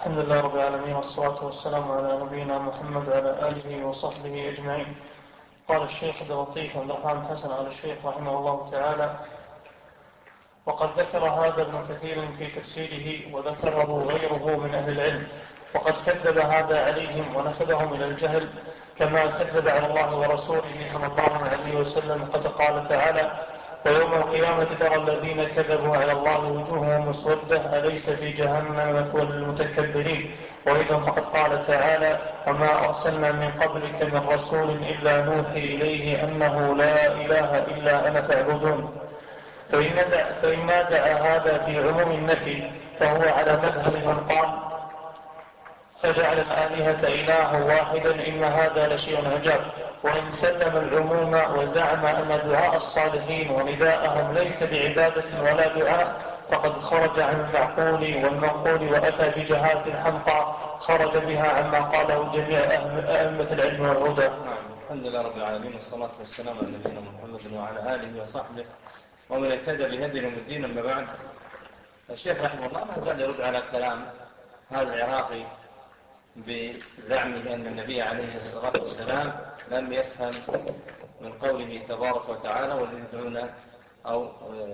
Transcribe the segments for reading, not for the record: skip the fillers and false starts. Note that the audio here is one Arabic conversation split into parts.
الحمد لله رب العالمين، والصلاة والسلام على نبينا محمد وعلى آله وصحبه أجمعين. قال الشيخ عبد اللطيف عبد الرحمن حسن آل الشيخ رحمه الله تعالى: وقد ذكر هذا ابن كثير في تفسيره، وذكره غيره من أهل العلم، وقد كذب هذا عليهم ونسبهم إلى الجهل، كما كذب على الله ورسوله صلى الله عليه وسلم. قد قال تعالى: ويوم القيامة ترى الذين كذبوا على الله وجوههم مسودة أليس في جهنم مثوى للمتكبرين. وأيضا فقد قال تعالى: وما أرسلنا من قبلك من رسول إلا نوحي إليه أنه لا إله إلا أنا فاعبدون. فإن نازع هذا في عموم النفي فهو على مذهب من قال فجعل الآلهة إله واحدا إن هذا لشيء عجاب. وإن سلم العموم وزعم أن دعاء الصالحين ونداءهم ليس بعبادة ولا دعاء فقد خرج عن المعقول والمنقول وأتى بجهالة حمقى خرج بها عما قاله جميع أئمة العلم والهدى. الحمد لله رب العالمين، والصلاة والسلام على نبينا محمد وعلى آله وصحبه ومن اهتدى بهديهم الدين. أما بعد، الشيخ رحمه الله ما زال يرد على كلام هذا العراقي بزعمه أن النبي عليه الصلاة والسلام لم يفهم من قوله تبارك وتعالى والذين يدعون أو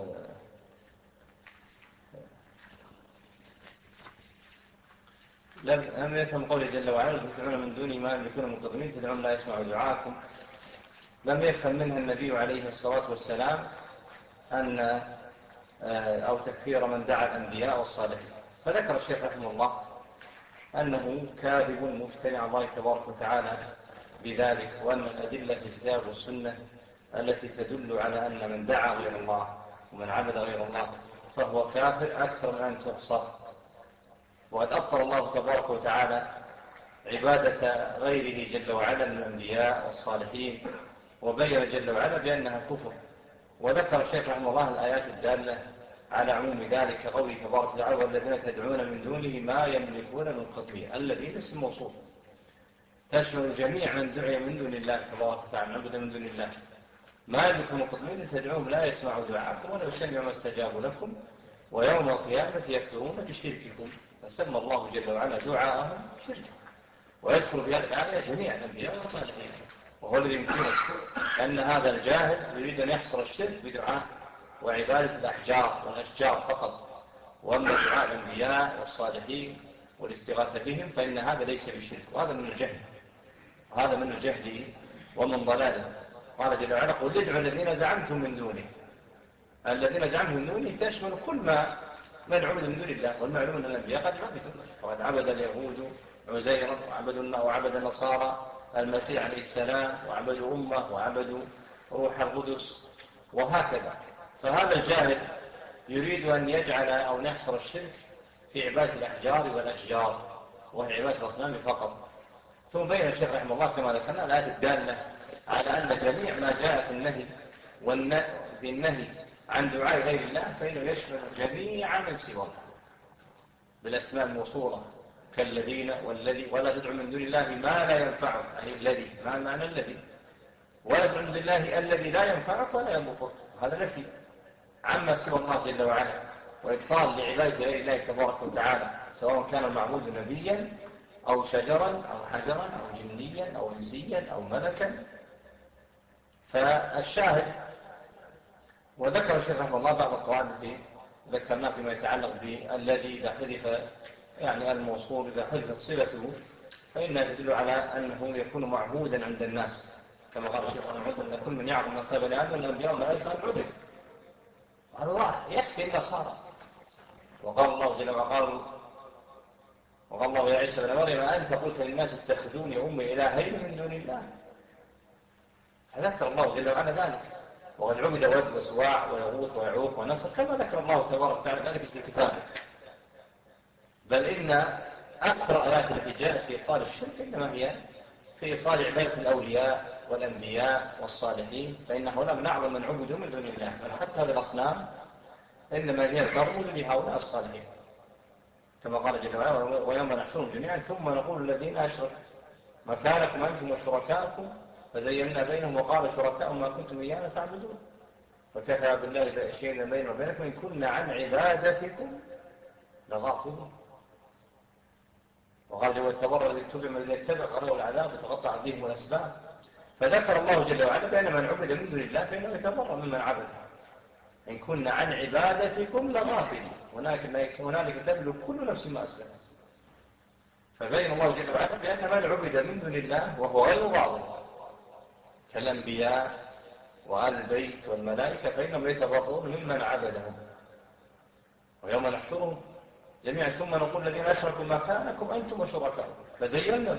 لم يفهم قوله جل وعلا والذين يدعون من دونه ما يملكون من قدمين تدعون لا يسمعوا دعاءكم. لم يفهم منها النبي عليه الصلاة والسلام أن أو تكفير من دعا الأنبياء والصالحين. فذكر الشيخ رحمه الله أنه كاذب مفتري على الله تبارك وتعالى بذلك، وأن الأدلة في الكتاب والسنة التي تدل على أن من دعا غير الله ومن عبد غير الله فهو كافر أكثر من أن تحصى. وقد أبطل الله تبارك وتعالى عبادة غيره جل وعلا من الأنبياء والصالحين، وبين جل وعلا بأنها كفر. وذكر الشيخ رحمه الله الآيات الدالة على عموم ذلك، قوله تبارك وتعالى والذين تدعون من دونه ما يملكون من قطمير. الذين اسم موصول تشمل جميع من دعي من دون الله تبارك وتعالى، عبد من دون الله ما يملك من قطمير تدعوهم لا يسمعوا دعاءكم ولو سمعوا ما استجابوا لكم ويوم القيامة يكفرون بشرككم. فسمى الله جل وعلا دعاءهم شركا، ويدخل في هذه الآية جميع الأنبياء والصالحين. وهو الذي يمكنه أن هذا الجاهل يريد أن يحصر الشرك بدعاء وعبادة الأحجار والأشجار فقط، وأما دعاء الأنبياء والصالحين والاستغاثة بهم فإن هذا ليس بالشرك، وهذا من الجهل، وهذا من الجهل ومن ضلاله. قال جل وعلا قل ادعوا الذين زعمتم من دونه. الذين زعمتم من دونه تشمل كل من عبد من دون الله، والمعلوم أن الأنبياء قد عبدوا، وقد عبد اليهود عزيرا وعبد النصارى المسيح عليه السلام، وعبدوا أمه وعبدوا روح القدس وهكذا. فهذا الجاهل يريد أن يجعل أو نحصر الشرك في عبادة الأحجار والأشجار وهي عبادة الأصنام فقط. ثم بين الشيخ رحمه الله كما ذكرنا الآيات الدالة على أن جميع ما جاء في النهي عن دعاء غير الله فإنه يشمل جميع من سواه بالأسماء الموصولة كالذين والذي ولا تدعو من دون الله ما لا ينفعك، أي الذي ما معنى الذي، ولا تدعو من دون الله الذي لا ينفعك ولا يضرك. هذا نفي عما سوى الله جل وعلا وإبطال لعبادة غير الله تبارك وتعالى، سواء كان المعبود نبيا أو شجرا أو حجرا أو جنيا أو إنسيا أو ملكا. فالشاهد، وذكر الشيخ رحمه الله بعض القواعد التي ذكرناه فيما يتعلق بالذي إذا حذف يعني الموصول إذا حذفت صلته فإنها تدل على أنه يكون معبودا عند الناس، كما قال الشيخ رحمه الله أن كل من يعظم نصيب لآدم الأنبياء والملائكة العبد. هذا واحد يكفي النصارى. وقال الله جل وعلا وقال الله يا عيسى بن مريم أنت قلت للناس اتخذوني أمي إلهين من دون الله. فذكر الله جل وعلا ذلك، وقد عبد ود وسواع ويغوث ويعوق ونصر كما ذكر الله تبارك وتعالى ذلك في كتابه. بل إن أكثر آيات التي جاءت في إبطال الشرك إنما هي في إبطال عبادة الأولياء والأنبياء والصالحين، فإن هؤلاء من أعظم من عبدوا من دون الله، بل حتى هذه الأصنام إنما هي ترمز لهؤلاء الصالحين، كما قال جل وعلا ويوم نحشرهم جميعا ثم نقول الذين أشركوا مكانكم أنتم وشركاءكم فزينا بينهم وقال شركاءهم ما كنتم إيانا تعبدون فكفى بالله شهيدا بيننا وبينكم إن كنا عن عبادتكم لغافلون. وقال جل وتبرأ الذي اتبع من الذي يتبع قالوا العذاب وتقطع بهم الأسباب. فذكر الله جل وعلا بأن من عبد من دون الله فإنه يتبرأ ممن عبده. إن كنا عن عبادتكم لغافلين هنالك تبلغ كل نفس ما أسلمت. فبين الله جل وعلا بأن من عبد من دون الله وهو غير باطل كالأنبياء وآل البيت والملائكة فإنهم يتبرؤون ممن عبدهم. ويوم نحشرهم جميعا ثم نقول الذين أشركوا مكانكم أنتم وشركاؤكم فزينا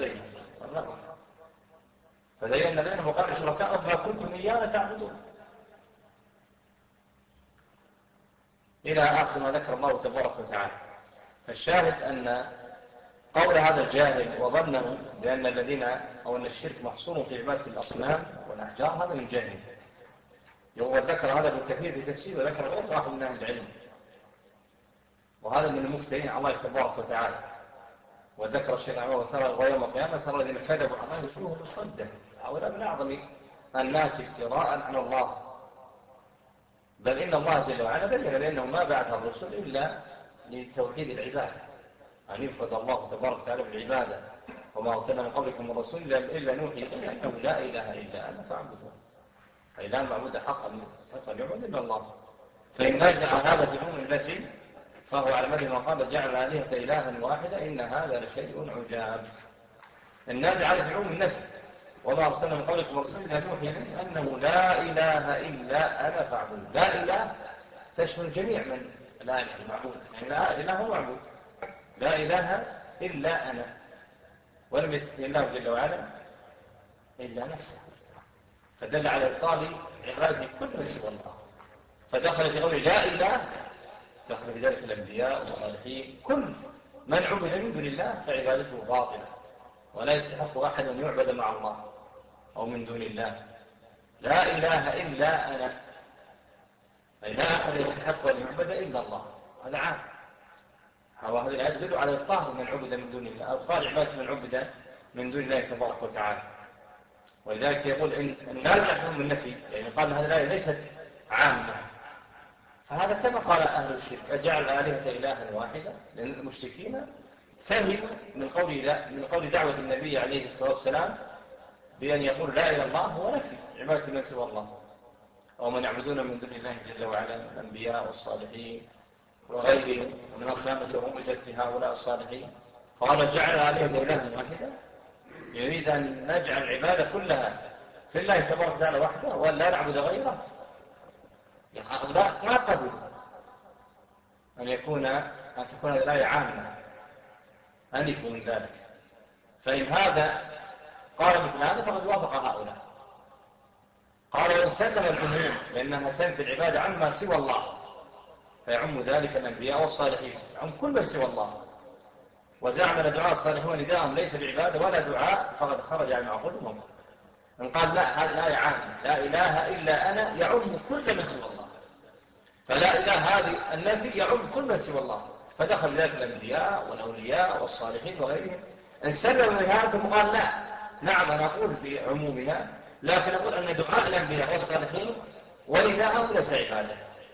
بينهم وقال شركاؤهم ما كنتم إيانا تعبدون إلى آخر ما ذكر الله تبارك وتعالى. فالشاهد أن قول هذا الجاهل وظنه بأن الذين أو أن الشرك محصور في عبادة الأصنام والأحجار هذا من جاهل. وذكر هذا ابن كثير في تفسير وذكر غير واحد من أهل العلم، وهذا من المفترين على الله تبارك وتعالى. وذكر الشيخ عمر ويوم القيامة ترى الذين كذبوا على الله وجوههم مسودة. هؤلاء من أعظم الناس افتراء على الله. بل إن الله جل وعلا بين بأنه ما بعث الرسل إلا لتوحيد العبادة، أن يفرد الله تبارك وتعالى بالعبادة. وما أرسلنا من قبلكم من رسول إلا نوحي إليه أنه لا إله إلا أنا فاعبدون. أي لا معبود حقا يعبد إلا الله. فإن نزع هذا في الأمم التي فهو على مدى ما قال جعل الآلهة إلها واحدة إن هذا لشيء عجاب. النازع هذا في الأمم النفي. وما أرسلنا من قبلكم من رسول إلا نوحي إليه أنه لا إله إلا أنا فاعبدون. لا إله تشمل جميع من لا إله المعبود، يعني لا إله هو معبود. لا إله إلا أنا، ولم يستثني الله جل وعلا إلا نفسه، فدل على إبطال عبادة كل من سوى الله. فدخل في قوله لا إله دخل في ذلك الأنبياء والصالحين. كل من عبد من دون الله فعبادته باطلة، ولا يستحق أحد أن يعبد مع الله أو من دون الله. لا إله إلا أنا، أي لا أحد يستحق أن يعبد إلا الله. هذا عام. وهذا يدل على إبطال من عبد من دون الله، إبطال عبادة من عبد من دون الله تبارك وتعالى. ولذلك يقول إن النازع من النفي، يعني قال هذه الآية ليست عامة. فهذا كما قال أهل الشرك أجعل الآلهة إلها واحدة، لأن المشركين فهموا من قول دعوة النبي عليه الصلاة والسلام بأن يقول لا إله إلا الله هو نفي عبادة من سوى الله، أو من يعبدون من دون الله جل وعلا الأنبياء والصالحين وغيرهم من الخيامة ومجت لهؤلاء الصالحين. فقال جعل الآلهة إلها واحدة، يريد أن نجعل العبادة كلها في الله تبارك وتعالى وحده وأن لا نعبد غيره. هؤلاء ما قبلوا أن تكون هذه الآية عامة، أنفوا من ذلك. فإن هذا قال مثل هذا فقد وافق هؤلاء. قال وإن سلم العموم لأنها تنفي العبادة عما سوى الله فيعم ذلك الأنبياء والصالحين، يعم كل من سوى الله. وزعم أن دعاء الصالحين نداءهم ليس بعبادة ولا دعاء فقد خرج عن معقول المنكر. إن قال لا هذه الآية عامة لا إله إلا أنا يعم كل من سوى الله، فلا إله هذه النفي يعم كل من سوى الله، فدخل ذلك الأنبياء والأولياء والصالحين وغيرهم. إن سلم من هذا قال لا، نعم أنا أقول في عمومها، لكن أقول أن دعاء الأنبياء والصالحين ونداءهم ليس عبادة،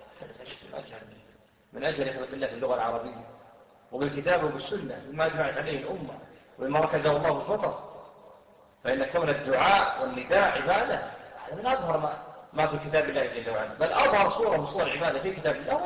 من أجل يخلق الله في اللغة العربية وبالكتاب وبالسنة مما أجمعت عليه الأمة ومما ركزه الله الفطر. فإن كون الدعاء والنداء عبادة هذا من أظهر ما في كتاب الله جل وعلا، بل أظهر صورة من صور العبادة في كتاب الله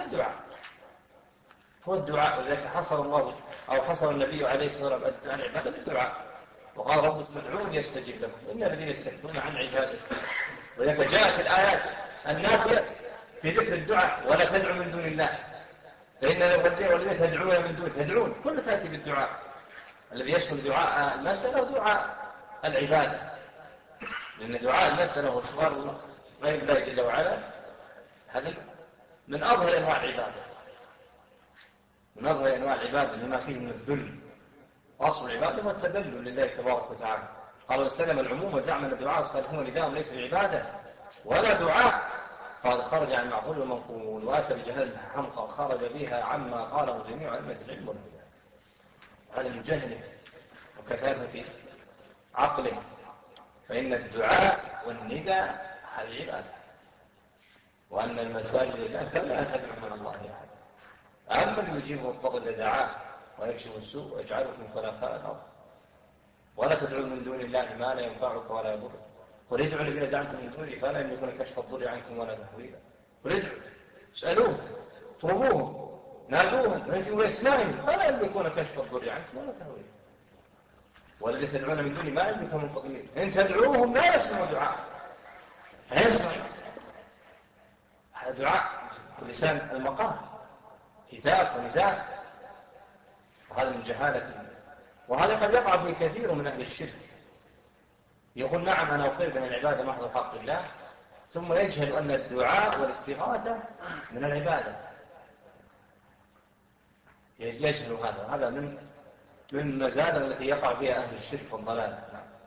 هو الدعاء. ولذلك حصر الله أو حصر النبي عليه الصلاة والسلام العبادة بالدعاء، وقال ربكم ادعوني يستجب لكم إن الذين يستكبرون عن عبادته. ولذلك جاءت الآيات النافية في ذكر الدعاء ولا تدعوا من دون الله، فإن الذين تدعون من دون تدعون كل تأتي بالدعاء الذي يشمل دعاء المسألة ودعاء العبادة، لأن دعاء المسألة وصغار غير الله جل وعلا هذا من أظهر أنواع العبادة، من أظهر أنواع العبادة لما فيه من الذل. وأصل العبادة هو التذلل لله تبارك وتعالى. قال وسلم العموم وزعم أن دعاء الصالحين ونداءهم ليس بعبادة ولا دعاء فقد خرج عن المعقول والمنقول وأتى بجهل حمقى خرج بها عما قاله جميع أئمة العلم والهدى. هذا من جهله وكثافة عقله، فإن الدعاء والنداء هذه عبادة، وأن المساجد لله فلا تدعو من الله أحد. أما اللي يجيب الضر إذا دعاه ويكشف السوء ويجعلكم خلفاء الأرض ولا تدعوا من دون الله ما لا ينفعك ولا يضرك قل ادعوا الذين زعمتم من دونه فلا يملكون كشف الضر عنكم ولا تحويلا قل ادعوا اسألوهم طلبوهم نادوهم ويأتوا بأسمائهم فلا يملكون كشف الضر عنكم ولا تحويلا والذين تدعون من دونه ما يملكون من فضل إن تدعوهم لا يسمعوا دعاء هذا دعاء بلسان المقام هتاف ونداء وهذا من جهالة وهذا قد يقع في كثير من أهل الشرك يقول نعم أنا أقر بأن العبادة محض حق الله ثم يجهل أن الدعاء والاستغاثة من العبادة يجهل هذا من المزالة التي يقع فيها أهل الشرك والضلال.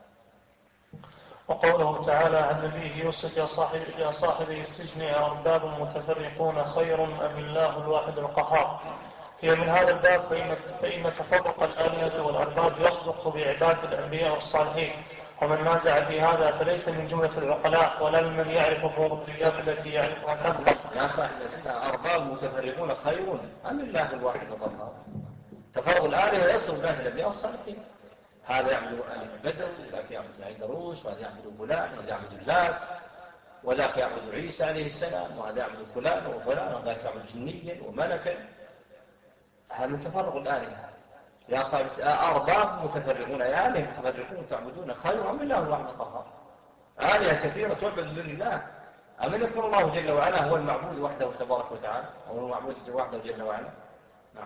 وقوله تعالى عن نبيه يوسف يا صاحبي السجن أرباب متفرقون خير أم الله الواحد القهار هي من هذا الباب فإن تفرق الآلهة والأرباب يصدق بعبادة الأنبياء والصالحين ومن نازع في هذا فليس من جملة العقلاء ولا من يعرف الضروريات التي يعرفها كذا. يا صاحب السجن أرباب متفرقون خير أم الله الواحد القهار تفرق الآلهة يصدق بعبادة الأنبياء والصالحين هذا يعبد آلهة بدر وذاك يعبد عيدروس وهذا يعبد فلان وهذا يعبد اللات وذاك يعبد عيسى عليه السلام وهذا يعبد فلان وفلان وذاك يعبد جنيا وملكا هذا من تفرق الآلهة يا صاحب أرباب متفرقون يا آلهة متفرقون تعبدون خير أم الله الواحد القهار آلهة كثيرة تعبد من الله أم أن يكون الله جل وعلا هو المعبود وحده تبارك وتعالى أو هو المعبود وحده جل وعلا. نعم.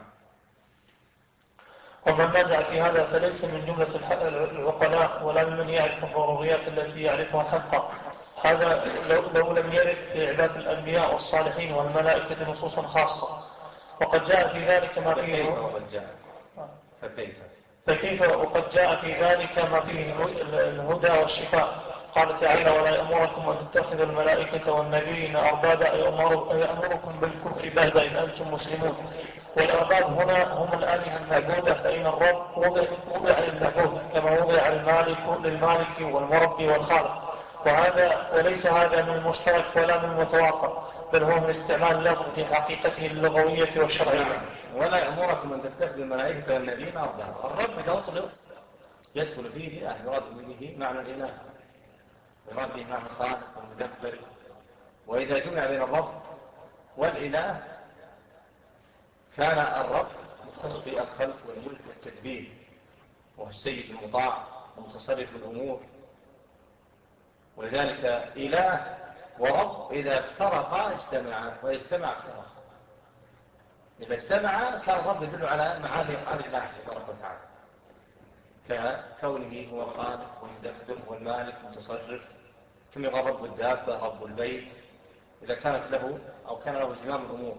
ومن نازع في هذا فليس من جملة العقلاء ولا من يعرف الضروريات التي يعرفها حقا هذا لو لم يرد في عبادة الأنبياء والصالحين والملائكة نصوص خاصة وقد جاء في ذلك ما فيه فكيف وقد جاء في ذلك ما فيه الهدى والشفاء قال تعالى ولا يأمركم أن تتخذوا الملائكة والنبيين أربابا يأمركم بالكفر بعد إن أنتم مسلمون والأرباب هنا هم الآلهة المعبودة فإن الرب وضع للمعبود كما وضع للمالك والمربي والخالق وليس هذا من المشترك ولا من المتواطئ بل هو من استعمال اللفظ في حقيقته اللغوية والشرعية. ولا يأمركم أن تتخذوا الملائكة والنبيين أربابا الرب إذا أطلق يدخل فيه يراد به معنى الإله ويراد به معنى الخالق والمدبر وإذا جمع بين الرب والإله كان الرب مختص بالخلق والملك والتدبير وهو السيد المطاع ومتصرف الأمور ولذلك إله ورب إذا افترقا اجتمعا وإذا اجتمع افترقا إذا اجتمع كان الرب يدل على معاني أفعال الله تبارك وتعالى ككونه هو الخالق والمدبر والمالك والمتصرف كما يقال رب الدابة رب البيت إذا كانت له أو كان له زمام الأمور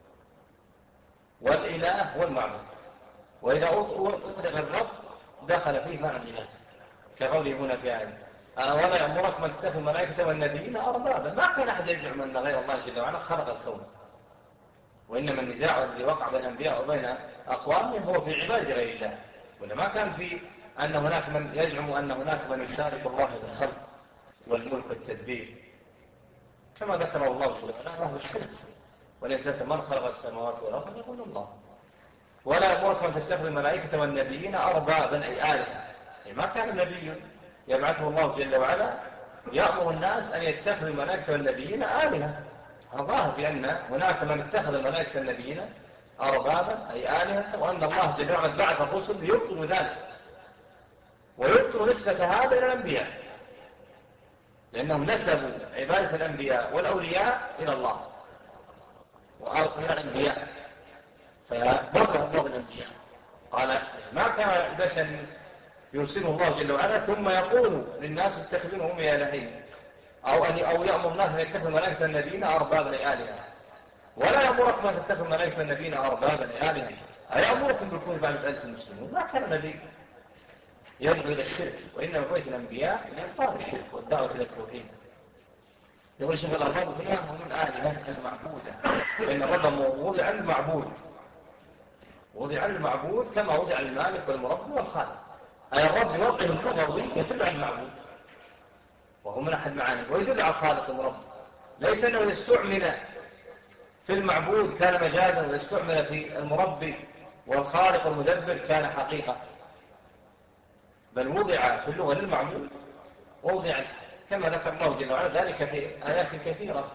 والإله هو المعبود وإذا أطلق الرب دخل فيه معنى الإله كقوله هنا في آية ولا يأمركم أن تتخذوا الملائكة والنبيين أربابا ما كان أحد يزعم أن غير الله جل وعلا خلق الكون وإنما النزاع الذي وقع بين الأنبياء وبين أقوامهم هو في عبادة غير الله ولا ما كان في أن هناك من يزعم أن هناك من يشارك الله في الخلق والملك والتدبير كما ذكر الله جل وعلا وهو الشرك وليس من خلق السماوات والأرض يقول الله ولا يأمركم أن تتخذوا الملائكة والنبيين أربابا أي آلهة ما كان نبي يبعثه الله جل وعلا يأمر الناس أن يتخذوا الملائكة والنبيين آلهة ظاهر بأن هناك من اتخذ الملائكة والنبيين أربابا أي آلهة وأن الله جل وعلا بعث الرسل ليبطل ذلك ويبطل نسبة هذا إلى الأنبياء لأنهم نسبوا عبادة الأنبياء والأولياء إلى الله وأرض الأنبياء فبرر الله الأنبياء قال ما كان بشر يرسله الله جل وعلا ثم يقول للناس اتخذونهم إلهين أو يأمر الناس أن يتخذوا الملائكة النبيين أربابا آلهة ولا يأمركم أن تتخذوا الملائكة النبيين أربابا آلهة أيأمركم بالكفر بعد أنتم مسلمون ما كان نبي يدعو إلى الشرك وإنما بعث الأنبياء لإبطال الشرك والدعوة إلى التوحيد يقول شيخ الأرباب هنا هم الآلهة المعبودة لأن الرب وضع المعبود وضع المعبود كما وضع المالك والمرب والخالق أي الرب يوقف اللغوي يدل على المعبود وهو من أحد معاني ويدل على الخالق والمرب ليس أنه إذا استعمل في المعبود كان مجازا وإذا استعمل في المربي والخالق المدبر كان حقيقة، بل وضع في اللغة للمعبود، ووضع كما ذكر الله جل وعلا ذلك في آيات كثيرة.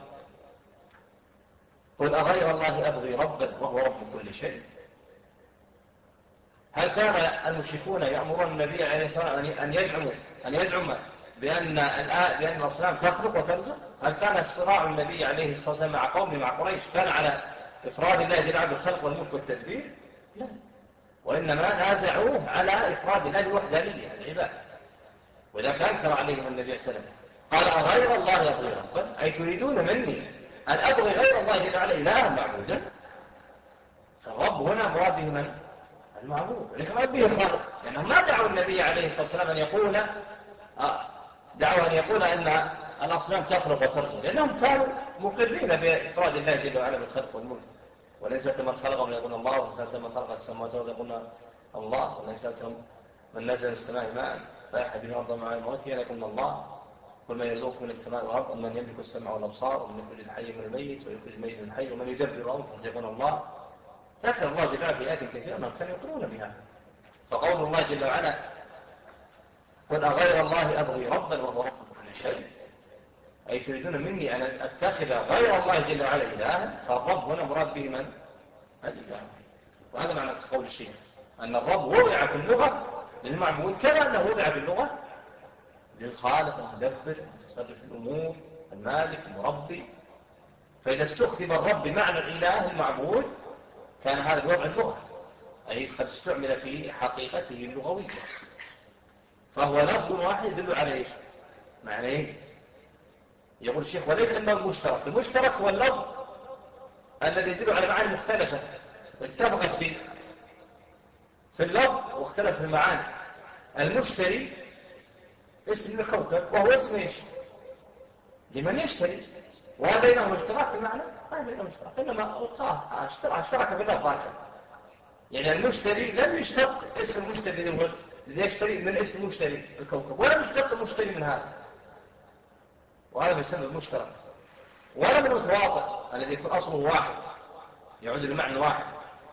قل أغير الله أبغي ربا وهو رب كل شيء. هل كان المشركون يأمرون النبي عليه الصلاة والسلام أن يزعم بأن الأصنام تخلق وترزق؟ هل كان صراع النبي عليه الصلاة والسلام مع قومه مع قريش كان على إفراد الله جل وعلا بالخلق والملك والتدبير؟ لا، وإنما نازعوه على إفراد الله الوحدانية العبادة. وإذا كان أنكر عليهم النبي صلى الله عليه وسلم قال أغير الله أبغي ربا، أي تريدون مني أن أبغي غير الله جل وعلا إلها معبودا؟ فالرب هنا مراد به من؟ المعبود، وليس مراد به الخالق، لأنهم ما دعوا النبي عليه الصلاة والسلام أن يقول دعوا أن يقول أن الأصنام تخلق وترزق، لأنهم كانوا مقرين بإفراد الله جل وعلا بالخلق والملك. وليس كما خلقهم يقول الله، وليس كما خلق السماوات والأرض يقول الله، وليس كما من نزل من السماء ماء فأحيا به الأرض مع موتها يقول الله، قل من يرزقكم من السماء والأرض من يملك السمع والأبصار ومن يخرج الحي من الميت ويخرج الميت من الحي ومن يدبر الأمر فسيقول الله. ذكر الله جل وعلا في آيات كثيرة أنهم كانوا يقرون بها. فقول الله جل وعلا قل أغير الله أبغي ربا وهو رب كل شيء، أي تريدون مني أن أتخذ غير الله جل وعلا إلها، فالرب هنا مراد به من؟ الإله. وهذا معنى قول الشيخ أن الرب وضع في اللغة للمعبود كما أنه وضع في اللغة للخالق المدبر المتصرف الأمور المالك المربي. فإذا استخدم الرب بمعنى الإله المعبود كان هذا الوضع اللغة، أي قد استعمل في حقيقته اللغوية، فهو لفظ واحد يدل على إيش؟ معنى إيه؟ يقول الشيخ وليس إنه المشترك، المشترك هو اللفظ الذي يدل على معاني مختلفة اتفقت في اللفظ واختلف في المعاني. المشتري اسم الكوكب وهو اسم إيش؟ لمن يشتري، وهذا بينهم اشتراك في المعنى؟ ما بينهم اشتراك، إنما اشترك في اللفظ واحد. يعني المشتري لم يشتق اسم المشتري الذي يشتري من اسم المشتري الكوكب، ولا يشتق المشتري من هذا، وهذا يسمى المشترك، ولا من المتواطئ الذي يكون أصله واحد يعود لمعنى واحد.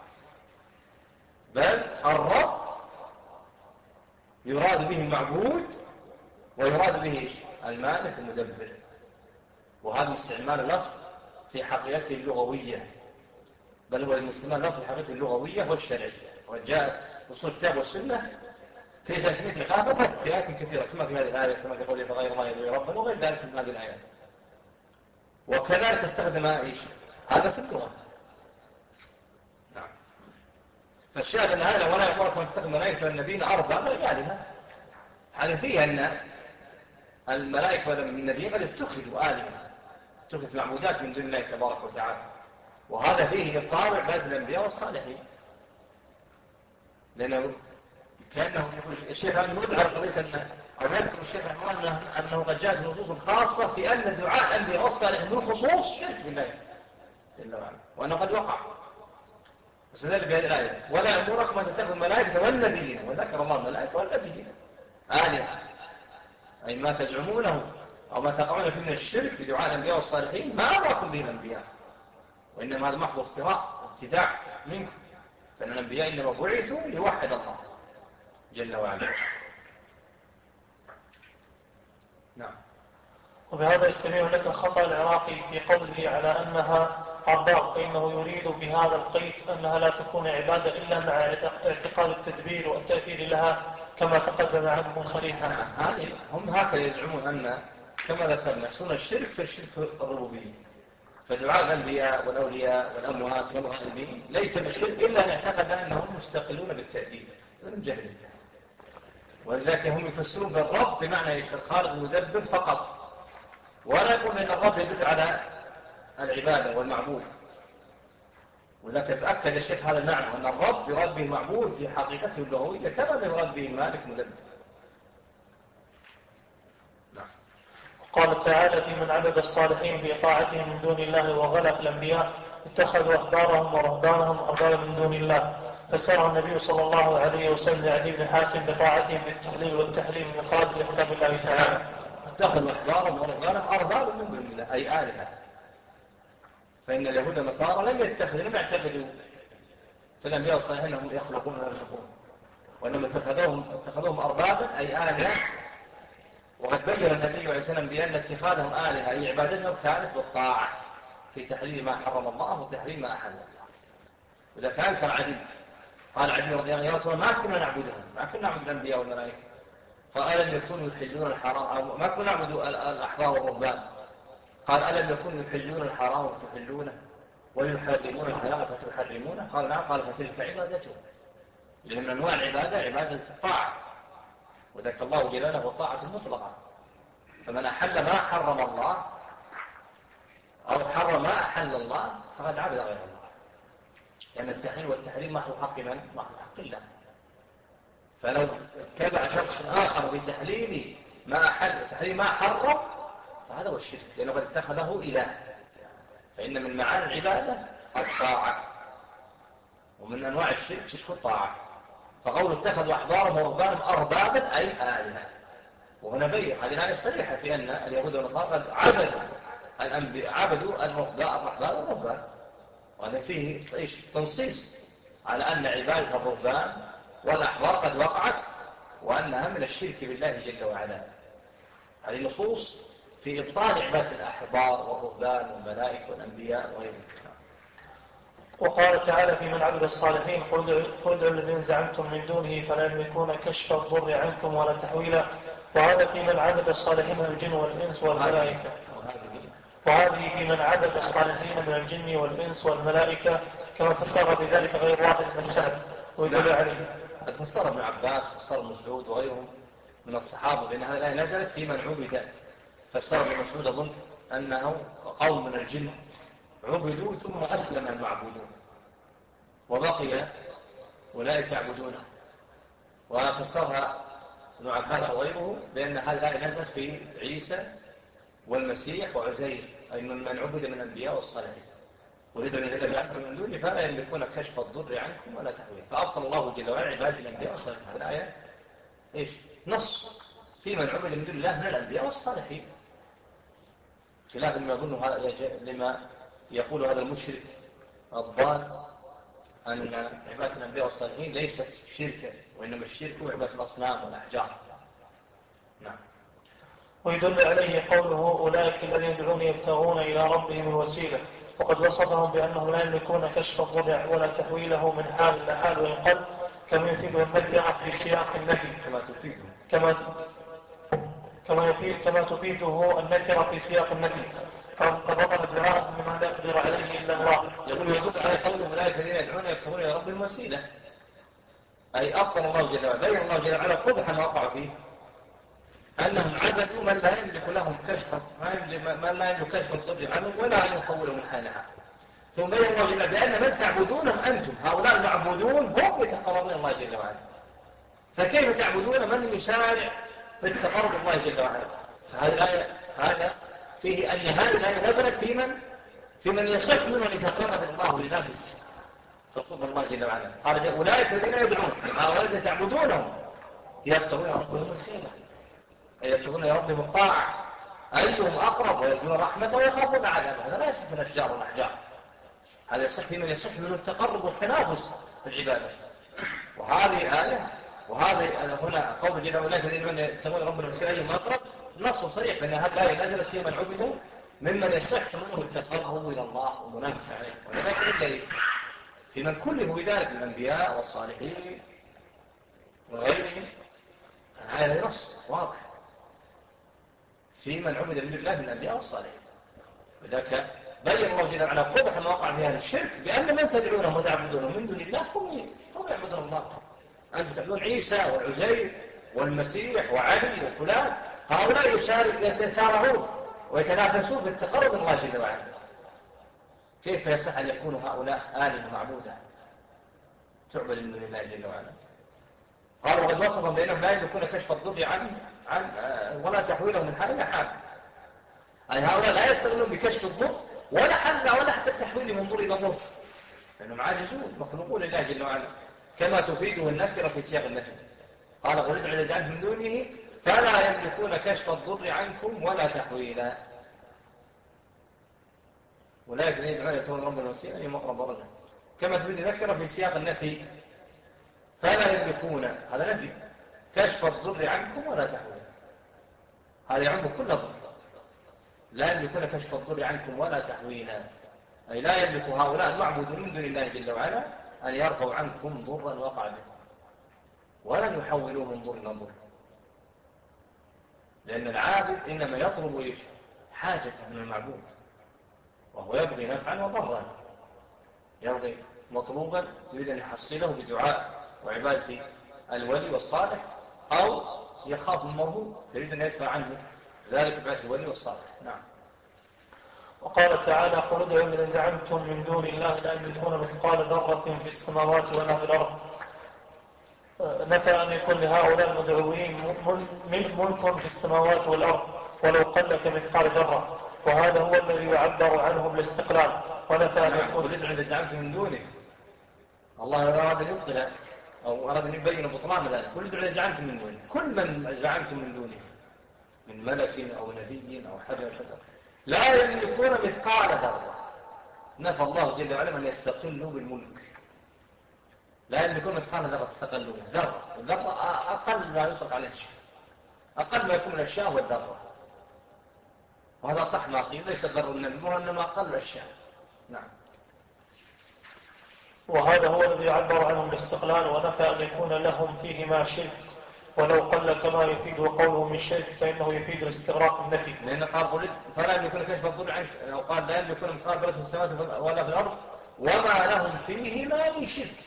بل الرب يراد به المعبود ويراد به المالك المدبر، وهذا استعمال اللفظ في حقيقته اللغوية، بل هو الاستعمال اللفظ في حقيقته اللغوية والشرعية. وجاءت أصول الكتاب والسنة في تسمية العقابة في آيات كثيرة كما في هذه الآية، كما في قوله فغير الله يدعو ربا وغير ذلك من هذه الآيات. وكذلك استخدم ايش؟ هذا في اللغة. نعم. فالشاهد أن هذا ولا يأمركم أن تتخذوا ملائكة النبيين أربابا لآلهة. هذا فيه أن الملائكة والنبيين قد اتخذوا آلهة، اتخذوا معبودات من دون الله تبارك وتعالى، وهذا فيه إبطال عبادة الأنبياء والصالحين. لأنه كأنه يقول الشيخ عمود على قضية أو يذكر الشيخ عمود أنه قد جاءت نصوص خاصة في أن دعاء الأنبياء والصالحين بالخصوص شرك بالله جل وعلا، وأنه قد وقع. استدل بهذه الآية ولا يأمركم أن تتخذوا الملائكة والنبيين، وذكر الله الملائكة والنبيين آلهة، أي ما تزعمونه أو ما تقعون فيه من الشرك بدعاء الأنبياء والصالحين ما أمركم به الأنبياء، وإنما هذا محض افتراء وابتداع منكم، فإن الأنبياء إنما بعثوا ليوحد الله جل وعلا. نعم. وبهذا يستبين لك خطأ العراقي في قوله على أنها أرباب، فإنه يريد بهذا القيد أنها لا تكون عبادة إلا مع اعتقاد التدبير والتأثير لها كما تقدم عنه صريحا. هذه هم هكذا يزعمون أن كما ذكرنا سنة الشرك في الشرك الربوبية، فدعاء الأنبياء والأولياء والأموات والغائبين ليس بالشرك إلا أن اعتقد أنهم مستقلون بالتأثير، هذا من جهل. ولذلك هم يفسرون بالرب بمعنى الخالق المدبر فقط، ولا يقول أن الرب يدل على العبادة والمعبود. وذلك تأكد الشيخ هذا المعنى أن الرب يراد به المعبود في حقيقته اللغوية كما يراد به المالك المدبر. قال تعالى في من عبد الصالحين بطاعتهم من دون الله وغلا في الأنبياء اتخذوا أحبارهم ورهبانهم أربابا من دون الله، فسر النبي صلى الله عليه وسلم لعدي بن حاتم بطاعتهم بالتحليل والتحريم من خارج كتاب الله تعالى. اتخذوا أحبارهم ورهبانهم أربابا من دون الله أي آلهة. فإن اليهود والنصارى لم يعتقدوا فالأنبياء والصالحين هم يخلقون ويرزقون، وإنما اتخذوهم أربابا أي آلهة. وقد بين النبي عليه السلام بأن اتخاذهم آلهة أي عبادتهم كانت بالطاعة في تحليل ما حرم الله وتحريم ما أحل الله. وإذا كان كالعدل، قال عدي رضي الله عنه: يا رسول الله ما كنا نعبدهم، ما كنا نعبد الأنبياء والملائكة، فألم يكونوا يحلون الحرام، أو ما كنا نعبد الأحبار والرهبان، قال: ألم يكونوا يحلون الحرام وتحلونه ويحرمون الحلال فتحرمونه؟ قال: نعم. قال: فتلك عبادتهم. لأن من أنواع العبادة عبادة الطاعة، وذكر الله جلاله الطاعة المطلقة. فمن أحل ما حرم الله أو حرم ما أحل الله فقد عبد غير الله، لأن التحليل والتحريم محو حق من؟ محو حق الله. فلو اتبع شخص آخر بتحليل ما أحل وتحريم ما حرم فهذا هو الشرك، لأنه قد اتخذه إله. فإن من معاني العبادة الطاعة، ومن أنواع الشرك شرك الطاعة. فقول اتخذوا أحبارهم ورهبانهم أربابا أي آلهة. وهنا بين هذه الآية صريحة في أن اليهود والنصارى قد عبدوا الرهبان والرهبان، وهذا فيه تنصيص على أن عبادة الرهبان والأحبار قد وقعت، وأنها من الشرك بالله جل وعلا. هذه نصوص في إبطال عبادة الأحبار والرهبان والملائكة والأنبياء وغيرهم. وقال تعالى: في من عبد الصالحين: قل ادعوا الذين زعمتم من دونه فلا يملكون كشف الضر عنكم ولا تحويلا. وهذا في من عبد الصالحين من الجن والإنس والملائكة. وهذه في من عبد الصالحين من الجن والإنس والملائكة، كما فسر بذلك غير واحد من السلف ويدل عليه. فسر ابن عباس وفسر ابن مسعود وغيرهم من الصحابة بأن هذه الآية نزلت في من عبد. فسر ابن مسعود أظن أنه قوم من الجن عبدوا ثم أسلم المعبودون وبقي أولئك يعبدونه. وفسرها ابن عباس وغيره بأن هذه الآية نزلت في عيسى والمسيح وعزير، أي من عبد من الأنبياء والصالحين. ويريدون أن يدعوا من دون فلا يملكون كشف الضر عنكم ولا تحويل. فأبطل الله جل وعلا عباد الأنبياء والصالحين. هذه الآية نص في من عبد من دون الله من الأنبياء والصالحين، خلاف لما يقول هذا المشرك الضال أن عبادة الأنبياء والصالحين ليست شركا، وإنما الشرك هو عبادة الأصنام والأحجار. نعم. ويدل عليه قوله: أولئك الذين يدعون يبتغون إلى ربهم الوسيلة. وقد وصفهم بأنهم لا يملكون كشف الضر ولا تحويله من حال إلى حال وإن قل، كما يفيده النكرة في سياق النفي كما تفيده النكرة في سياق النفي. فقرر الدعاء مما لا يقدر عليه إلا الله. يقول يدل على قوله: أولئك الذين يدعون يبتغون إلى ربهم الوسيلة، أي أبطل الله جل وعلا، بين الله جل وعلا قبح ما وقع فيه، أنهم عبدوا من لا يملك لهم كشف الضر عنهم ولا أن يحوله من حالها. ثم بين الله جل وعلا بأن من تعبدونهم أنتم هؤلاء المعبودون هم يتقربون الله جل وعلا. فكيف تعبدون من يسارع في التقرب الله جل وعلا؟ فهذه الآية هذا فيه أن هذه الآية نزلت في من يصح منه أن يتقرب الله لنفسه فقرب الله جل وعلا. قال: أولئك الذين يدعون هؤلاء الذين تعبدونهم يبتغون ربهم الوسيلة، يبتغون ربهم الطاعة، أيهم أقرب، ويرجون رحمته ويخافون عذابه. هذا لا يصح من الأشجار والأحجار، هذا يصح في من يصح منه التقرب والتنافس في العبادة. وهذه آية، وهذه هنا قول جل وعلا: الذين يبتغون ربهم الوسيلة أيهم أقرب، نص صريح بأن هذه الآية نزلت في من عبدوا ممن يصح منه التقرب إلى الله ومنافس عليه. ولذلك إلا في من كله بذلك من الأنبياء والصالحين وغيرهم، هذا نص واضح في من عبد من الله من الأنبياء والصالحين. وذلك بين الله جل وعلا قبح ما وقع في هذا الشرك بأن من تدعونهم وتعبدونهم من دون الله هم يعبدون الله. أنتم تعبدون عيسى وعزير والمسيح وعلي وفلان، هؤلاء يتسارعون ويتنافسون في التقرب من الله جل وعلا. كيف يصح أن يكون هؤلاء آلهة معبودة تعبد من دون الله جل وعلا؟ قالوا: وقد وصفهم بأنهم لا يملكون كشف الضر عن ولا تحويله من حال إلى حال، أي هؤلاء لا يستغلون بكشف الضر ولا حتى التحويل من ضر إلى ضر، لأنهم عاجزون مخلوقون لله جل وعلا، كما تفيده النكرة في سياق النفي. قال: قل ادعوا الذين زعمتم من دونه فلا يملكون كشف الضر عنكم ولا تحويلا. أولئك الذين يدعون يبتغون ربهم الوسيلة أيهم أقرب درجة. كما تريد نكرة في سياق النفي، فلا يملكون، هذا نفي، كشف الضر عنكم ولا تحويل، هذا يعم كل ضر، لا يملكون كشف الضر عنكم ولا تحويلا، أي لا يملك هؤلاء المعبودون من دون الله جل وعلا أن يرفعوا عنكم ضرا وقع بكم، ولن يحولوه من ضر إلى ضر، لأن العابد إنما يطلب إيش؟ حاجة من المعبود، وهو يبغي نفعا وضرا، يبغي مطلوبا يريد أن يحصله بدعاء وعبادة الولي والصالح، أو يخاف من مرهوب يريد أن يدفع عنه ذلك بعبادة الولي والصالح. نعم. وقال تعالى: قل ادعوا الذين زعمتم من دون الله لا يملكون مثقال ذرة في السماوات ولا في الأرض. نفى أن يكون لهؤلاء المدعوين ملك في السماوات والأرض ولو قل كمثقال ذرة، وهذا هو الذي يعبر عنه بالاستقلال. ونفى أن يكون ادعوا الذين زعمتم من دونه، الله أراد أن يبطل أو أراد أن يبين بطلان ذلك، قل ادعوا الذين زعمتم من دونه، كل من زعمتم من دونه من ملك أو نبي أو حجر لا يملكون مثقال ذرة. نفى الله جل وعلا أن يستقلوا بالملك، لا يملكون مثقال ذرة تستقلوا به، ذرة، والذرة أقل ما يطلق عليه الشيء، أقل ما يكون الأشياء هو الذرة، وهذا صح ما قيل، ليس ذر النبي وإنما أقل الأشياء. نعم. وهذا هو الذي عبر عنهم بالاستقلال. ونفى أن يكون لهم فيهما شرك ولو قل كما يفيد قوله من شرك، فإنه يفيد الاستغراق النفي، لأن قال فلا يملكون كشف الضر عنك، أو قال لا يملكون مثقال ذرة في السماوات ولا في الأرض وما لهم فيهما من شرك.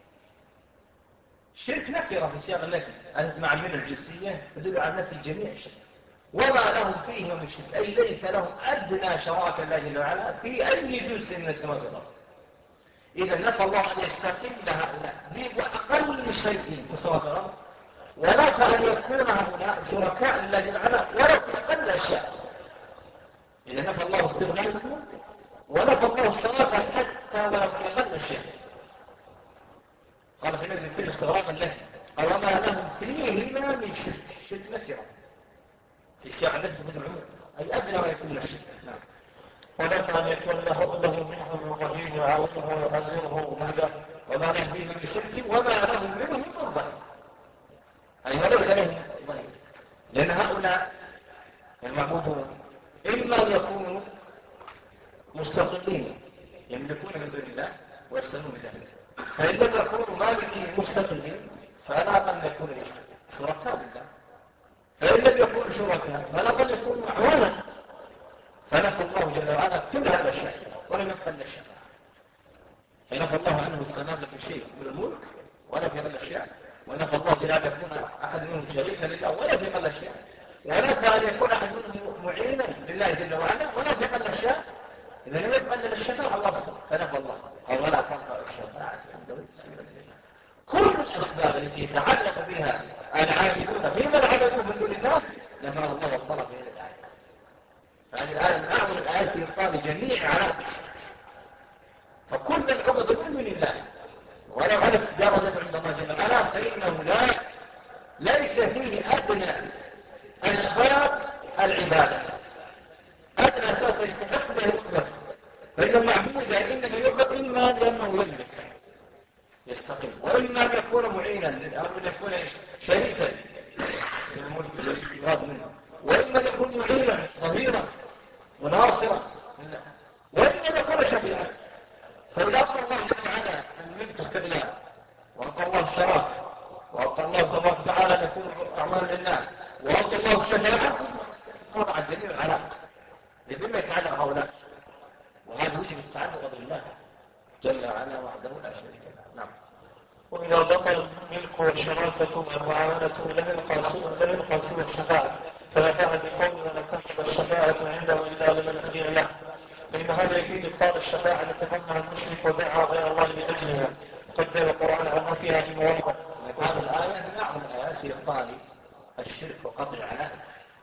الشرك نكرة في سياق النفي، أنت مع من الجنسية تدل على نفي جميع الشرك، وما لهم فيهما من شرك، أي ليس لهم أدنى شراكة الله جل وعلا في أي جزء من السماوات والأرض. إذا نفى الله أن يستقل هؤلاء بأقل شيء في السماوات والأرض، ونفى أن يكون هؤلاء شركاء لله جل وعلا ولو في أقل أشياء. إذا نفى الله استغلالهم ونفى الله الشراكة حتى ولو في أقل أشياء. قال في نجد فيه الاستغراق النفي، أو ما لهم فيهما من شرك، شرك نكرة في سياق النفي في العموم، أي أدنى ما يكون من الشرك. نعم. ونفى أن يكون له منهم ظهير يعاونه ويعزره وهذا، وما لهم فيه من شرك وما لهم منه من ظهير، أي وليس لهم ظهير، لأن هؤلاء المعبودون إما أن يكونوا مستقلين يملكون من دون الله ويستنون بذلك، فإن لم يكونوا مالكين مستقلين فلا قد يكونوا شركاء بالله، فإن لم يكونوا شركاء فلا قد يكونوا أعوانا، فنفى الله جل وعلا كل هذا الشيء ولم يبقى الا الشفاعة، فنفى الله عنه استناد في شيء من الملك ولا في غير الأشياء، ونفى الله جل وعلا يكون أحد منهم شريكا لله ولا في غير الأشياء، ونفى أن يكون أحد منهم معينا لله جل وعلا ولا في غير الأشياء. إذا لم يبقى الا الشفاعة الله فنفى الله قال ولا تنفع الشفاعة عنده إلا لله. كل الأسباب التي يتعلق بها العابدون فيما العبدوا من دون الله نفى الله والطلب في هذه الآية. فهذه الآية من أعظم الآيات في إبطال جميع علامات الشرك، فكل من عبد من دون الله ولو عرف درجة عند الله جل وعلا فإنه ليس فيه أدنى أسباب العبادة، أدنى أسباب يستحق له يقبل، فإن المعبود إنما يعبد إما لأنه يملك يستقيم، وإما أن يكون معينا أو أن يكون شريكا للملك الاستيراد منه، وإما أن يكون معينا ظهيرا وناصرا، وإما أن يكون شفيعا. فإذا أعطى الله جل وعلا الملك استغلال، وأعطى الله الشراك، وأعطى الله تبارك وتعالى أن يكون أعمال لله، وأعطى الله الشفاعة، قطع جميع العلاقة بما يتعلق هؤلاء، وهذا وجب التعلق بالله جل وعلا وحده لا شريك له. نعم. وإذا بطل الملك والشراكة والمعاونة لم يبقى سوى الشفاعة، فنفاها بقول ولا تنفع الشفاعة عنده إلا لمن أذن له، فإن هذا يفيد إبطال الشفاعة التي تمنع المشرك ودعا غير الله لأجلها، قد جاء القرآن عن فيها في مواقع. هذه الآية من أعظم الآيات في إبطال الشرك وقطع العناء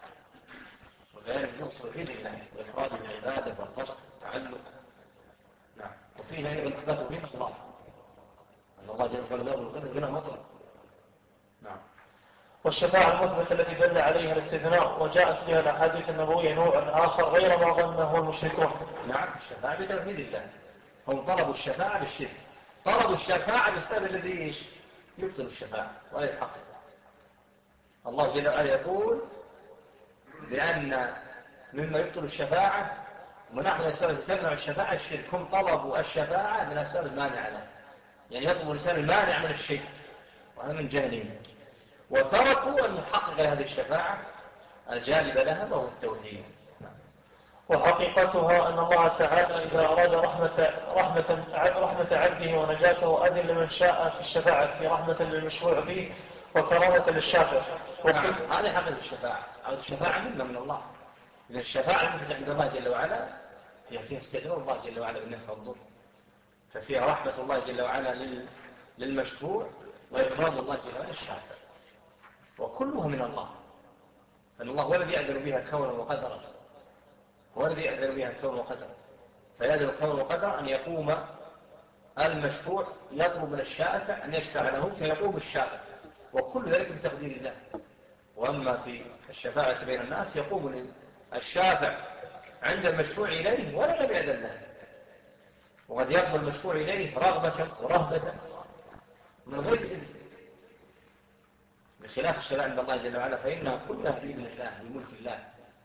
وغير وجود توحيد الله وإفراد العبادة والقصد والتعلق. نعم. وفيها أيضا إثبات غنى الله، أن الله جل وعلا له غنى مطلق. نعم. والشفاعة المثبتة التي دل عليها الاستثناء وجاءت بها الأحاديث النبوية نوع آخر غير ما ظنه المشركون. نعم. الشفاعة بتوحيد الله، هم طلبوا الشفاعة بالشرك، طلب الشفاعة بالسبب الذي إيش؟ يبطل الشفاعة ولا يحقق. الله جل وعلا يقول بأن مما يبطل الشفاعة ونحن الأسباب التي تمنع الشفاعة الشرك، هم طلبوا الشفاعة من الأسباب المانعة له، يعني يطلب الإنسان المانع من الشيء، وهذا من جهلهم، وتركوا أن يحقق هذه الشفاعة الجالبة لها وهو التوحيد. وحقيقتها أن الله تعالى إذا أراد رحمة عبده ونجاته أذن لمن شاء في الشفاعة في رحمة للمشروع به وكرامة للشافع. هذه حقيقة الشفاعة، أو الشفاعة منا من الله. إذا الشفاعة المثل عند الله جل وعلا هي فيها استغناء الله جل وعلا بالنفع والضر، ففيها رحمة الله جل وعلا للمشفوع وإكرام الله جل وعلا الشافع، وكلها من الله. فإن الله هو الذي يأذن بها كونا وقدرا، هو الذي يأذن بها كونا وقدرا، فيأذن كونا وقدرا أن يقوم المشفوع يطلب من الشافع أن يشفع له فيقوم الشافع، وكل ذلك بتقدير الله. وأما في الشفاعة بين الناس يقوم الشافع عند المشفوع إليه ولا بإذن له، وقد يقبل المشفوع إليه رغبة ورهبة من غير إذن، بخلاف الشفاعة عند الله جل وعلا فإنها كلها بإذن الله بملك الله.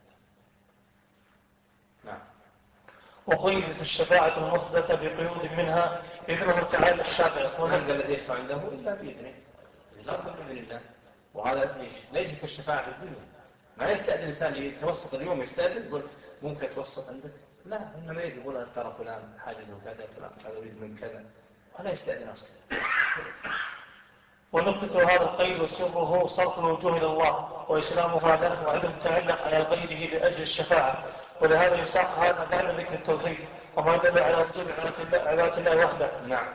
نعم. وقيدت الشفاعة المثبتة بقيود منها إذنه تعالى الشافع، ومن ذا الذي يشفع عنده إلا بإذنه، لا بإذن الله. وهذا ليس كالشفاعة في الدنيا، ما يستأذن الإنسان يتوسط اليوم يستأذن يقول ممكن يتوسط عندك، لا، إنما يقول ترى فلان حاجزه كذا، فلان هذا يريد من كذا، ولا يستأذن أصلا. ونقطة هذا القيد وسره صرف الوجوه إلى الله وإسلامها له وعدم التعلق على غيره لأجل الشفاعة، ولهذا يساق هذا بعد ذكر التوحيد وما يدل على وجود عبادة الله وحده. نعم.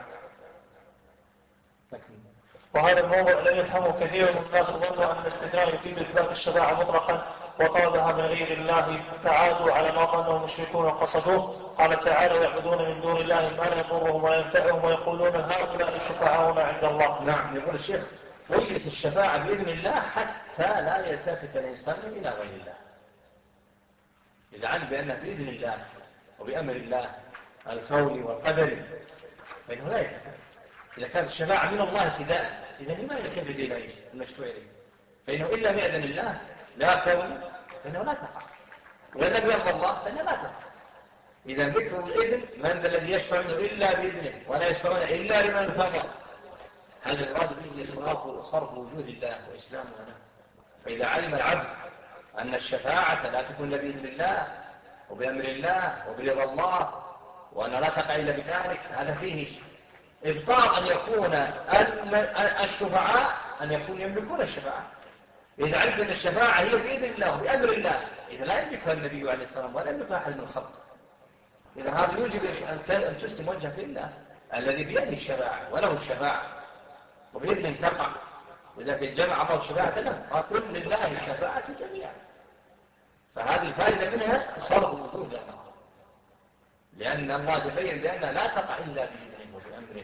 وهذا الموضوع لا يفهمه كثير من الناس، ظنوا أن الاستثناء يفيد إثبات الشفاعة مطلقا وطلبها من غير الله فعادوا على ما ظنوا المشركون وقصدوه. قال تعالى يعبدون من دون الله ما لا يضرهم ولا ينفعهم ويقولون هؤلاء شفعاؤنا عند الله. نعم. يقول الشيخ وجدت الشفاعة بإذن الله حتى لا يلتفت الإنسان إلى غير الله، إذا علم بأنها بإذن الله وبأمر الله الكوني والقدري فإنه لا يلتفت. إذا كانت الشفاعة من الله ابتداء إذا لماذا يلتفت إليه المشفوع إليه؟ فإنه إلا بإذن الله لا كون فإنه لا تقع، وإذا بيرضى الله فإنه لا تقع. إذا ذكر الإذن من ذا الذي يشفع عنده إلا بإذنه ولا يشفعون إلا لمن ارتضى، هذا المراد به صرف وجود الله وإسلامه له. فإذا علم العبد أن الشفاعة لا تكون إلا بإذن الله وبأمر الله وبرضا الله وأن لا تقع إلا بذلك، هذا فيه إبطال أن يكون الشفعاء أن يكون يملكون الشفاعة. إذا علم أن الشفاعة هي بإذن الله وبأمر الله إذا لا يملكها النبي عليه الصلاة والسلام ولا يملكها أحد من الخلق، إذا هذا يوجب أن تسلم وجهك لله الذي بيده الشفاعة وله الشفاعة وبإذنه تقع. وإذا جمع الله الشفاعة له فكل لله الشفاعة جميعا. فهذه الفائدة منها صرف الوجود لله، لأن الله تبين بأنها لا تقع إلا بإذنه وبأمره.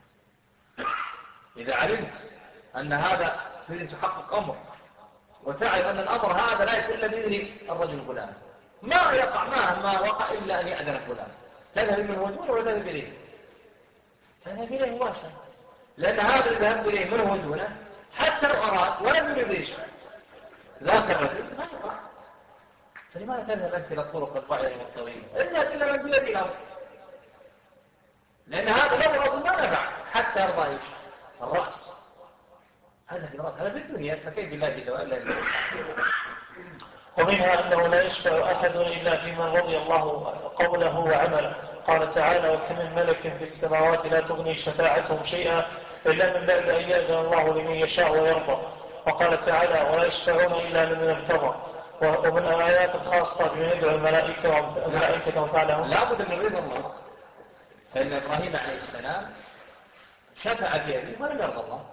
إذا علمت أن هذا تريد أن تحقق أمر وتعلم أن الأمر هذا لا يكون إلا بإذن الرجل فلان، ما يقع ما وقع إلا أن يأذن فلان، تذهب من هو دونه ولا تذهب إليه؟ تذهب إليه مباشرة، لأن هذا اللي ذهب إليه من هو دونه حتى لو أراد ولم يريد يشفع ذاك الرجل ما يقع. فلماذا تذهب أنت إلى الطرق الضعيفة والطويلة؟ اذهب إلى من بيده الأمر، لأن هذا لو رجل ما نفع حتى يرضى يشفع الرأس. هذا في الرأس، هذا في الدنيا، فكيف بالله جل وعلا؟ ومنها أنه لا يشفع أحد إلا في من رضي الله قوله وعمله. قال تعالى وكم من ملك في السماوات لا تغني شفاعتهم شيئا إلا من بعد أن يأذن الله لمن يشاء ويرضى. وقال تعالى ولا يشفعون إلا لمن ارتضى. ومن الآيات الخاصة بمن يدعو الملائكة وفعلهم لا بد من رضا الله. فإن إبراهيم عليه السلام شفع في أبيه ولم يرضى الله،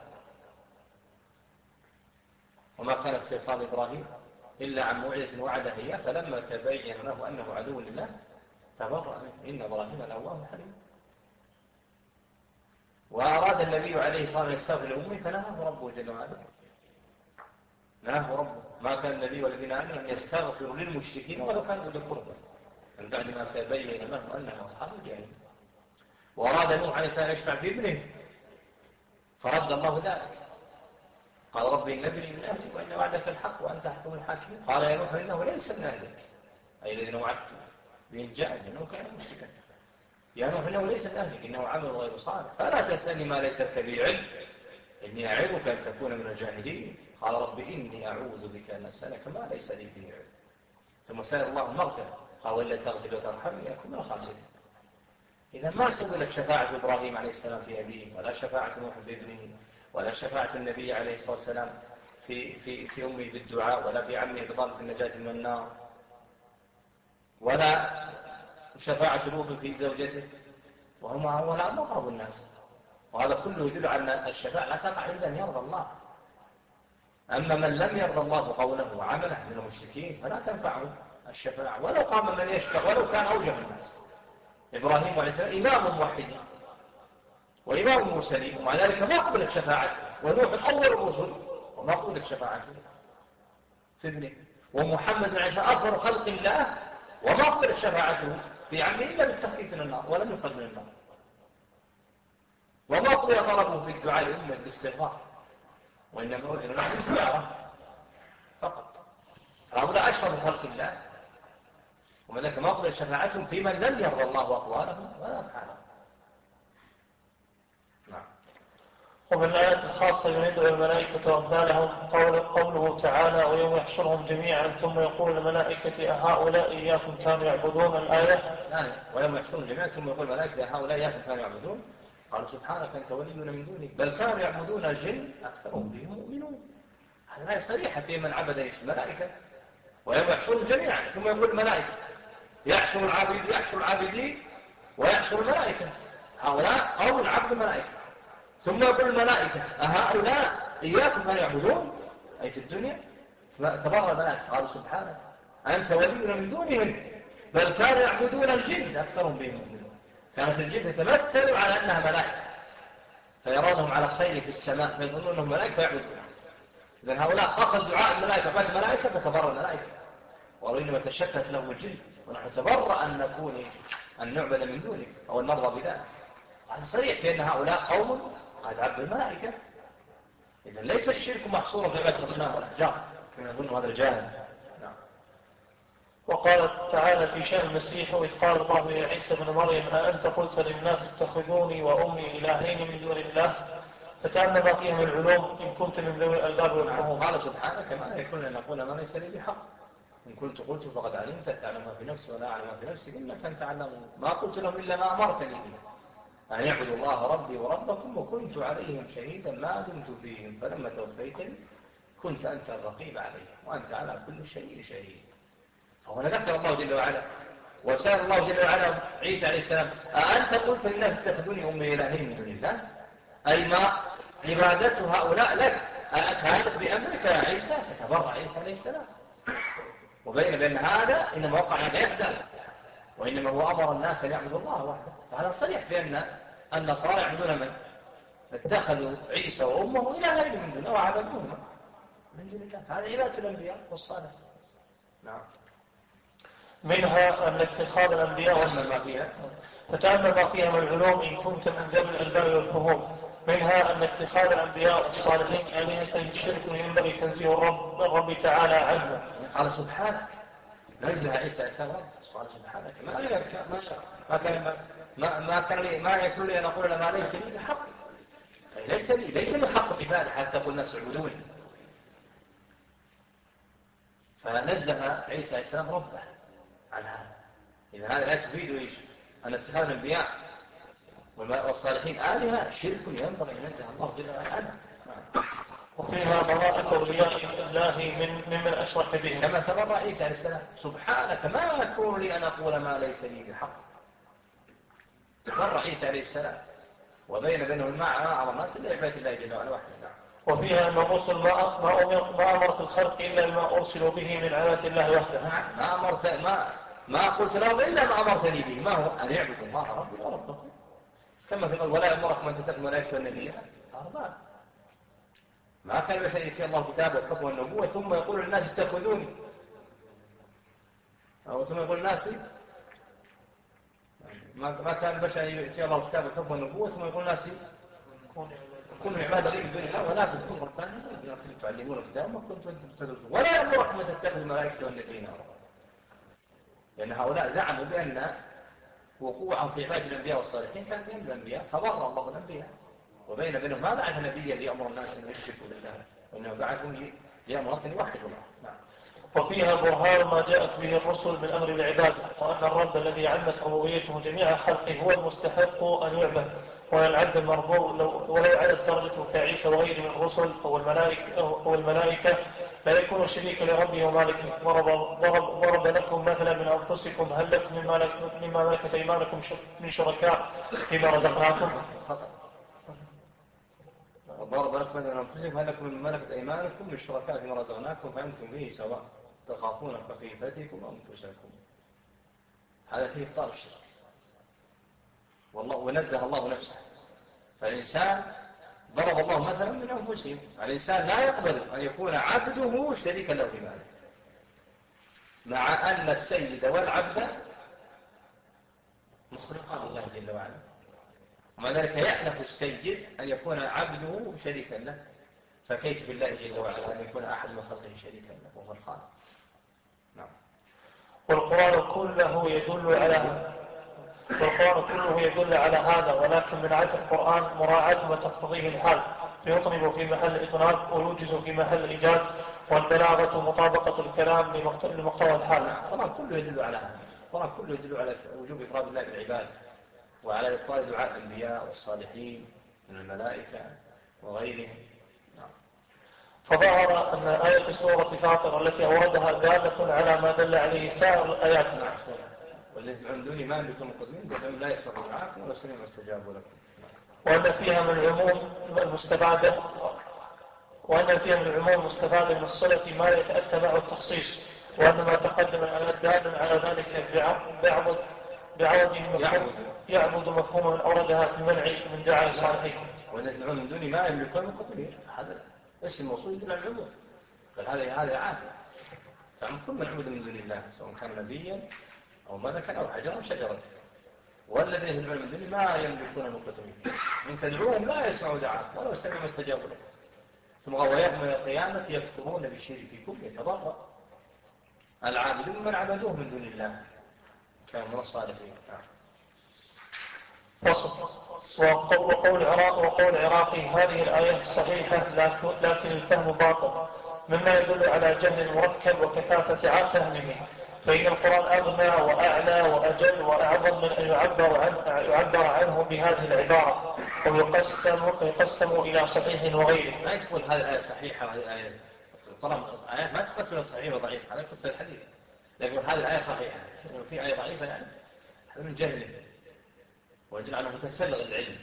وما كان استغفار إبراهيم إلا عن موعظة وعدها إياه فلما تبين له أنه عدو لله تبرأ منه إن إبراهيم لأواه حليم. وأراد النبي عليه الصلاة والسلام أن يستغفر لأمه فنهاه ربه جل وعلا، نهاه ربه ما كان النبي والذين آمنوا أن يستغفروا للمشركين ولو كانوا أولي قربى من بعد ما تبين له أنه أصحاب الجحيم. وأراد نوح عليه السلام يشفع في ابنه فرد الله ذلك، قال ربي إن ابني من أهلي وإن وعدك الحق وأنت أحكم الحاكمين. قال يا نوح إنه ليس من أهلك، أي الذين وعدته بإنجاء لأنه كان مشركا. يا نوح إنه ليس من أهلك إنه عمل غير صالح فلا تسألني ما ليس لك به علم إني أعظك أن تكون من الجاهلين. قال رب إني أعوذ بك أن أسألك ما ليس لي به علم. ثم سأل الله المغفرة قال وإلا تغفر وترحمني أكون من الخاسرين. إذا ما قبلت شفاعة إبراهيم عليه السلام في أبيه، ولا شفاعة نوح في ابنه، ولا شفاعة النبي عليه الصلاة والسلام في أمه بالدعاء، ولا في عمه بطلب النجاة من النار، ولا شفاعة لوط في زوجته، وهم هؤلاء مقرب الناس. وهذا كله يدل على أن الشفاعة لا تقع إلا أن يرضى الله. أما من لم يرضى الله قوله وعمله من المشركين فلا تنفعه الشفاعة ولو قام من يشفع ولو كان أوجه الناس. إبراهيم عليه السلام إمام موحدين وإمام المرسلين ومع ذلك ما قبلت شفاعته، ونوح أول الرسل وما قبلت شفاعته في ابنه، ومحمد عليه السلام أفضل خلق الله وما قبلت شفاعته في عمه إلا بالتخفيف من النار ولم يخرج من النار، وما قبل طلبه في الدعاء لأمة بالاستغفار، وإنما أذن له بالزيارة فقط. هؤلاء أشرف خلق الله ومع ذلك ما قبل شفاعتهم في من لم يرضى الله أقوالهم ولا أفعالهم. نعم. ومن الآيات الخاصة يندعو الملائكة أمثالهم قوله تعالى ويوم يحشرهم جميعا ثم يقول الملائكة أهؤلاء إياكم كانوا يعبدون الآية. ويوم يحشرهم جميعا ثم يقول الملائكة أهؤلاء إياكم كانوا يعبدون قالوا سبحانك أنت ولينا من دونك بل كانوا يعبدون الجن أكثرهم بهم مؤمنون. هذه الآية صريحة في من عبد الملائكة. ويوم يحشرهم جميعا ثم يقول الملائكة يحشر العابدين ويحشر الملائكة هؤلاء قوم العبد الملائكة، ثم يقول الملائكة أهؤلاء إياكم كانوا يعبدون أي في الدنيا. تبرأ الملائكة قالوا سبحانك أنت ولينا من دونهم بل كانوا يعبدون الجن أكثرهم بهم مؤمنون. كانت الجن تتمثل على أنها ملائكة فيرونهم على خير في السماء فيظنون أنهم ملائكة فيعبدون. إذن هؤلاء قصد دعاء الملائكة بعد الملائكة فتبرأ الملائكة وقالوا إنما تشتت لهم الجن ونحن تبرأ أن نعبد من دونك أو أن نرضى بذلك. هذا صريح في أن هؤلاء قوم قد عبدوا الملائكة. إذن ليس الشرك محصورا في عبادة الأصنام والأحجار كما يظن هذا الجاهل. نعم. وقال تعالى في شأن المسيح وإذ قال الله يا عيسى بن مريم أأنت قلت للناس اتخذوني وأمي إلهين من دون الله فتأمل ما فيها من العلوم إن كنت من ذوي الألباب والفهوم. قال سبحانه كما يكون أن نقول ما ليس لي بحق إن كنت قلت فقد علمت تعلم ما في نفسي ولا أعلم ما في نفسي إنك أنت تعلم ما قلت لهم إلا ما أمرتني به أن يعبدوا الله ربي وربكم وكنت عليهم شهيدا ما دمت فيهم فلما توفيتني كنت أنت الرقيب عليهم وأنت على كل شيء شهيد. فهنا ذكر الله جل وعلا وسأل الله جل وعلا عيسى عليه السلام أأنت قلت للناس اتخذوني أمي إلهين من دون الله أي ما عبادة هؤلاء لك كانت بأمرك يا عيسى فتبرأ عيسى عليه السلام وبين بأن هذا إنما وقع يده وإنما هو أمر الناس أن يعبدوا الله وحده. فهذا صريح في أن النصارى يعبدون من اتخذوا عيسى وأمه إلهين من دونه وعبدوهما من دون الله. فهذا عبادة الأنبياء والصالح. نعم. منها أن اتخاذ الأنبياء فتأمل ما فيها من العلوم إن كنت من ذوي الألباب والفهوم. منها أن اتخاذ الأنبياء والصالحين آلهة شرك ينبغي تنزيه الرب تعالى عنه. قال سبحانك نزل عيسى السلام قال سبحانك ما يكون لي أن أقول لما ليس لي بحق ليس لي حق عبادة حتى تقول الناس اعبدوني. فنزه عيسى السلام ربه عن هذا. إذا هذا لا تفيد إيش أن اتخاذ الأنبياء والصالحين آلهة شرك ينبغي أن ينزه الله جل وعلا عنه. وفيها براءة أولياء الله ممن أشرك به كما تبرأ عيسى عليه السلام سبحانك ما يكون لي أن أقول ما ليس لي بحق. تبرأ عيسى عليه السلام وبين بينه المعنى أعظم الناس إلا عبادة الله جل وعلا وحده. وفيها أن الرسل ما أمرت الخلق إلا ما أرسلوا به من عبادة الله وحده. ما قلت لهم إلا ما أمرتني به ما هو أن يعبدوا الله ربي وربكم كما في قال ولا يأمركم أن تتخذوا الملائكة والنبي أربابا. ما كان بشيء يأتي الله كتابه والحكم والنبوة ثم يقول الناس اتخذوني أو ثم يقول الناس ما كان بشر يأتي الله كتاب الحب والنبوة ثم يقول الناس كونوا عبادا لي من دون الله ولا تكونوا ربانيين تعلمون الكتاب ما كنتم تدرسون ولا يأمركم أن تتخذوا الملائكة والنبيين أربابا. لأن هؤلاء زعموا بأن وقوعهم في عبادة الأنبياء والصالحين كان بين الأنبياء فبر الله الأنبياء وبين بينهم ما بعث نبيا ليأمر الناس أن يشركوا بالله وإنما بعثهم ليأمر الناس أن يوحدوا الله. نعم. وفيها برهان ما جاءت به الرسل من أمر العبادة وأن الرب الذي عمت ربوبيته جميع خلقه هو المستحق أن يعبد وأن العبد المربوب ولو علت درجته كعيسى وغيره من الرسل أو الملائكة لا يكون شريكا لربه ومالكه. ضرب لكم مثلا من أنفسكم هل لكم مما ملكت أيمانكم من شركاء فيما رزقناكم. وضرب لكم مثلا من أنفسكم هل لكم مما ملكت أيمانكم من شركاء فيما رزقناكم فأنتم به سواء تخافون خفيفتكم أنفسكم. هذا فيه إبطال الشرك والله ونزه الله نفسه. فالإنسان ضرب الله مثلا من أنفسهم. الإنسان لا يقبل أن يكون عبده شريكا له في ماله مع أن السيد والعبد مخلوقان الله جل وعلا ومع ذلك يأنف السيد أن يكون عبده شريكا له فكيف بالله جل وعلا أن يكون أحد من خلقه شريكا له وهو الخالق. نعم. والقرآن كله يدل على هذا ولكن من عادة القرآن مراعاة ما تقتضيه الحال فيطنب في محل إطناب ويوجز في محل إيجاد والبلاغة مطابقة الكلام لمقتضى الحال. القرآن كله يدل على هذا. القرآن كله يدل على وجوب إفراد الله بالعباد وعلى إبطال دعاء الأنبياء والصالحين من الملائكة وغيرهم. فظهر أن آية سورة فاطر التي أوردها دالة على ما دل عليه سائر الآيات. والذي تدعون دوني ما يملكون مقدمين تدعون لا يسمعوا دعاءكم ولا سمعوا استجابوا لكم. وأن فيها من العموم المستفادة من الصلة ما يتأتى معه التخصيص وأن ما تقدم الآيات دال على ذلك بعوض يعبد مفهوما أوردها في المنع من دعاء الصالحين. والذي تدعون من دوني ما يملكون مقدمين هذا اسم موصول يدل على العموم. قال هذا عادي فعن كل من عبد من دون الله سواء كان نبيا أو ملكا أو حجرا أو شجرا. والذين يدعون من دونه ما يملكون مقدمين إن تدعوهم لا يسمعوا دعاءكم ولو سمعوا استجابوا لكم ثم يوم القيامة يكفرون بشرككم يتبرأ العابدون من عبدوه من دون الله كانوا من الصالحين. وقول عراقي هذه الآية صحيحة لكن الفهم باطل مما يدل على جهل مركب وكثافة فهمه فإن القرآن أغنى وأعلى وأجل وأعظم من أن يعبر عنه بهذه العبارة ويقسم إلى صحيح وغيره. ما تقول هذه الآية صحيحة وهذه الآية القرآن آيات ما تقسم إلى صحيح وضعيف هذا يقسم الحديث لكن هذه الآية صحيحة وفي آية ضعيفة يعني هذا من جهله ويجب أنه تسلغ العلم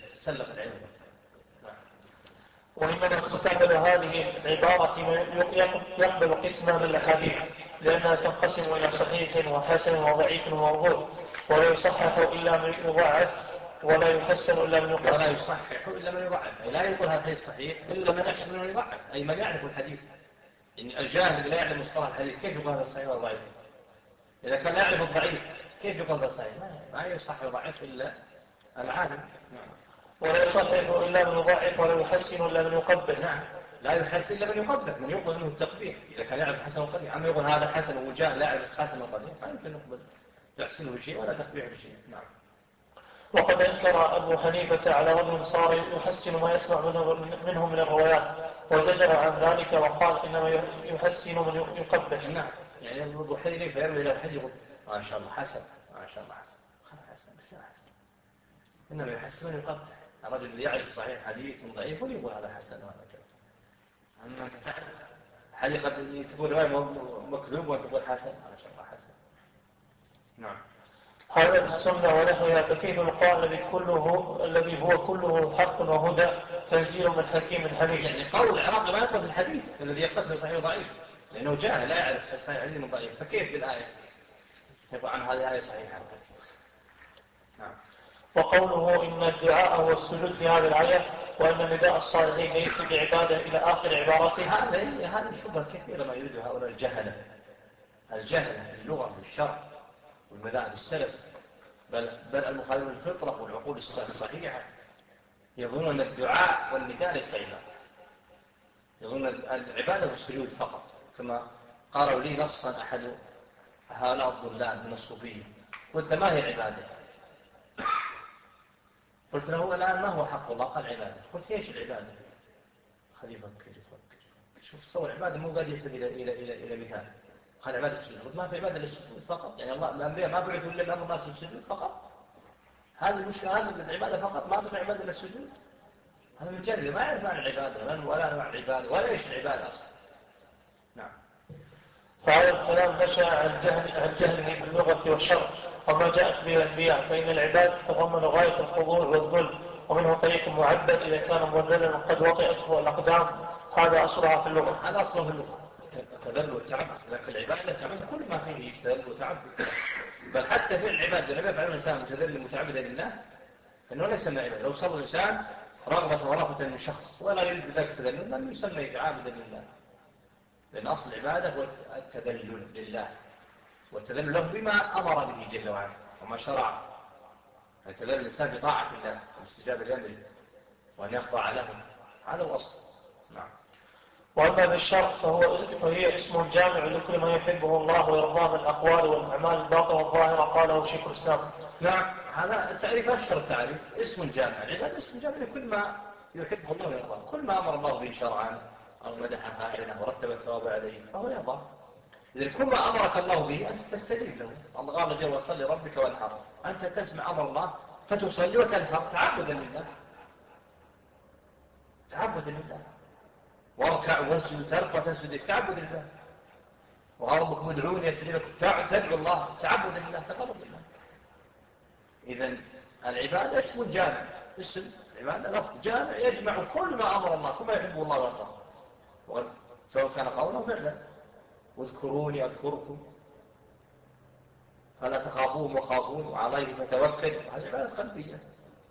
وإنما تستعمل هذه العبارة يقبل قسمها من الأحاديث لأنها تنقسم إلى صحيح وحسن وضعيف وموضوع ولا يصحح إلا من يضعف ولا يحسن إلا من يقبل ولا يصحح إلا من يضعف لا يقول هذا الصحيح إلا من يحسن من يضعف أي من يعرف الحديث يعني الجاهل لا يعلم مصطلح الحديث كيف يقول هذا الصحيح والضعيف إذا كان لا يعرف الضعيف كيف يقول هذا الصحيح ما يصحح ويضعف إلا العالم. ولا يصحح إلا من يضعف ولا يحسن إلا من يقبل. نعم لا يحسن إلا من يقبل من يقبل منه التقبيح إذا كان يعرف حسن وقبيح أما يقول هذا حسن وجاهل لا يعرف حسن وقبيح ما يمكن نقبل تحسنه بشيء ولا تقبيح بشيء. نعم. وقد أنكر أبو حنيفة على رجل صار يحسن ما يسمع منه من الروايات وزجر عن ذلك وقال إنما يحسن من يقبح. نعم يعني أبو حنيفة يرمي إلى الحج يقول ما شاء الله حسن ما شاء الله حسن حسن مش حسن إنما يحسن من يقبح. الرجل اللي يعرف صحيح حديث من ضعيف يقول هذا حسن وهذا كذا أما أنت تعرف حديث قد تقول رواية مكذوب وتقول حسن ما شاء الله حسن. نعم. هذا بالسنة ونحوها فكيف القرآن الذي هو كله حق وهدى تنزيل من حكيم حميد. يعني قول العراقي ما يقول في الحديث الذي يقصد صحيح وضعيف لأنه جاهل لا يعرف صحيح حديث من ضعيف فكيف بالآية يقول عن هذه الآية صحيحة. نعم. وقوله إن الدعاء هو السجود في هذه الآية وأن نداء الصالحين ليس بعبادة إلى آخر عبارته هذه شبهة كثيرة ما يريدها هؤلاء الجهلة اللغة والشرع والمذاهب السلف بل المخالفون الفطرة والعقول الصحيحة يظنون أن الدعاء والنداء ليس عبادة، يظنون العبادة والسجود فقط، كما قالوا لي نصا أحد هؤلاء الضلال من الصوفية، قلت ما هي العبادة؟ قلت له الآن ما هو حق الله؟ قال عبادة. قلت ايش العبادة؟ خليه يفكر. شوف صور عبادة مو قادر يهتدي إلى مثال. قال عبادة السجود. قلت ما في عبادة للسجود فقط، يعني الله الأنبياء ما بعثوا إلا الأمر الناس السجود فقط. هذه المشكلة، هذه العبادة فقط، ما في عبادة للسجود. هذا مجرد ما يعرف معنى العبادة ولا نوع العبادة ولا ايش العبادة أصلا. نعم. فهذا الكلام نشأ عن جهله باللغة والشرع وما جاءت به الأنبياء، فإن العباد تضمن غاية الخضوع والذل، ومنه طريق معبد إذا كان مذللا قد وطئته الأقدام، هذا أصلها في اللغة. هذا أصله في اللغة تذل وتعبد، لكن العبادة تعبد كل ما فيه يتذل وتعبد، بل حتى في العبادة لما يفعل الإنسان متذل متعبدا لله فإنه ليس من العبادة. لو صلى الإنسان رغبة ورغبة من شخص ولا يريد بذلك التذلل لم يسمى عابدا لله، لأن أصل العبادة هو التذلل لله، والتذلل له بما أمر به جل وعلا وما شرع. التذلل الإنسان بطاعة الله والاستجابة لأمره وأن يخضع له، هذا هو أصل. نعم. وأما بالشرع فهي اسم جامع لكل ما يحبه الله ويرضاه من الأقوال والأعمال الباطنة والظاهرة، قاله شيخ الإسلام. نعم، هذا التعريف أشهر التعريف، اسم جامع. العبادة اسم جامع لكل ما يحبه الله ويرضاه، كل ما أمر الله به شرعا أو مدح فاعله ورتب الثواب عليه فهو يرضى. إذا كل ما أمرك الله به أنت تستجيب له. الله قال جل وصلي ربك وانحر، أنت تسمع أمر الله فتصلي وتنحر تعبدا لله، تعبدا لله. واركع واسجد وترك وتسجد تعبد لله. وربكم ادعوني يستجيب لكم، تدعو الله تعبدا لله تقرب لله. إذا العبادة اسم جامع، اسم العبادة لفظ جامع يجمع كل ما أمر الله، كل ما يحبه الله ويرضاه، سواء كان قولا أو فعلا. واذكروني أذكركم فلا تخافوهم وخافون وعليه فتوكل، هذه عبادة قلبية.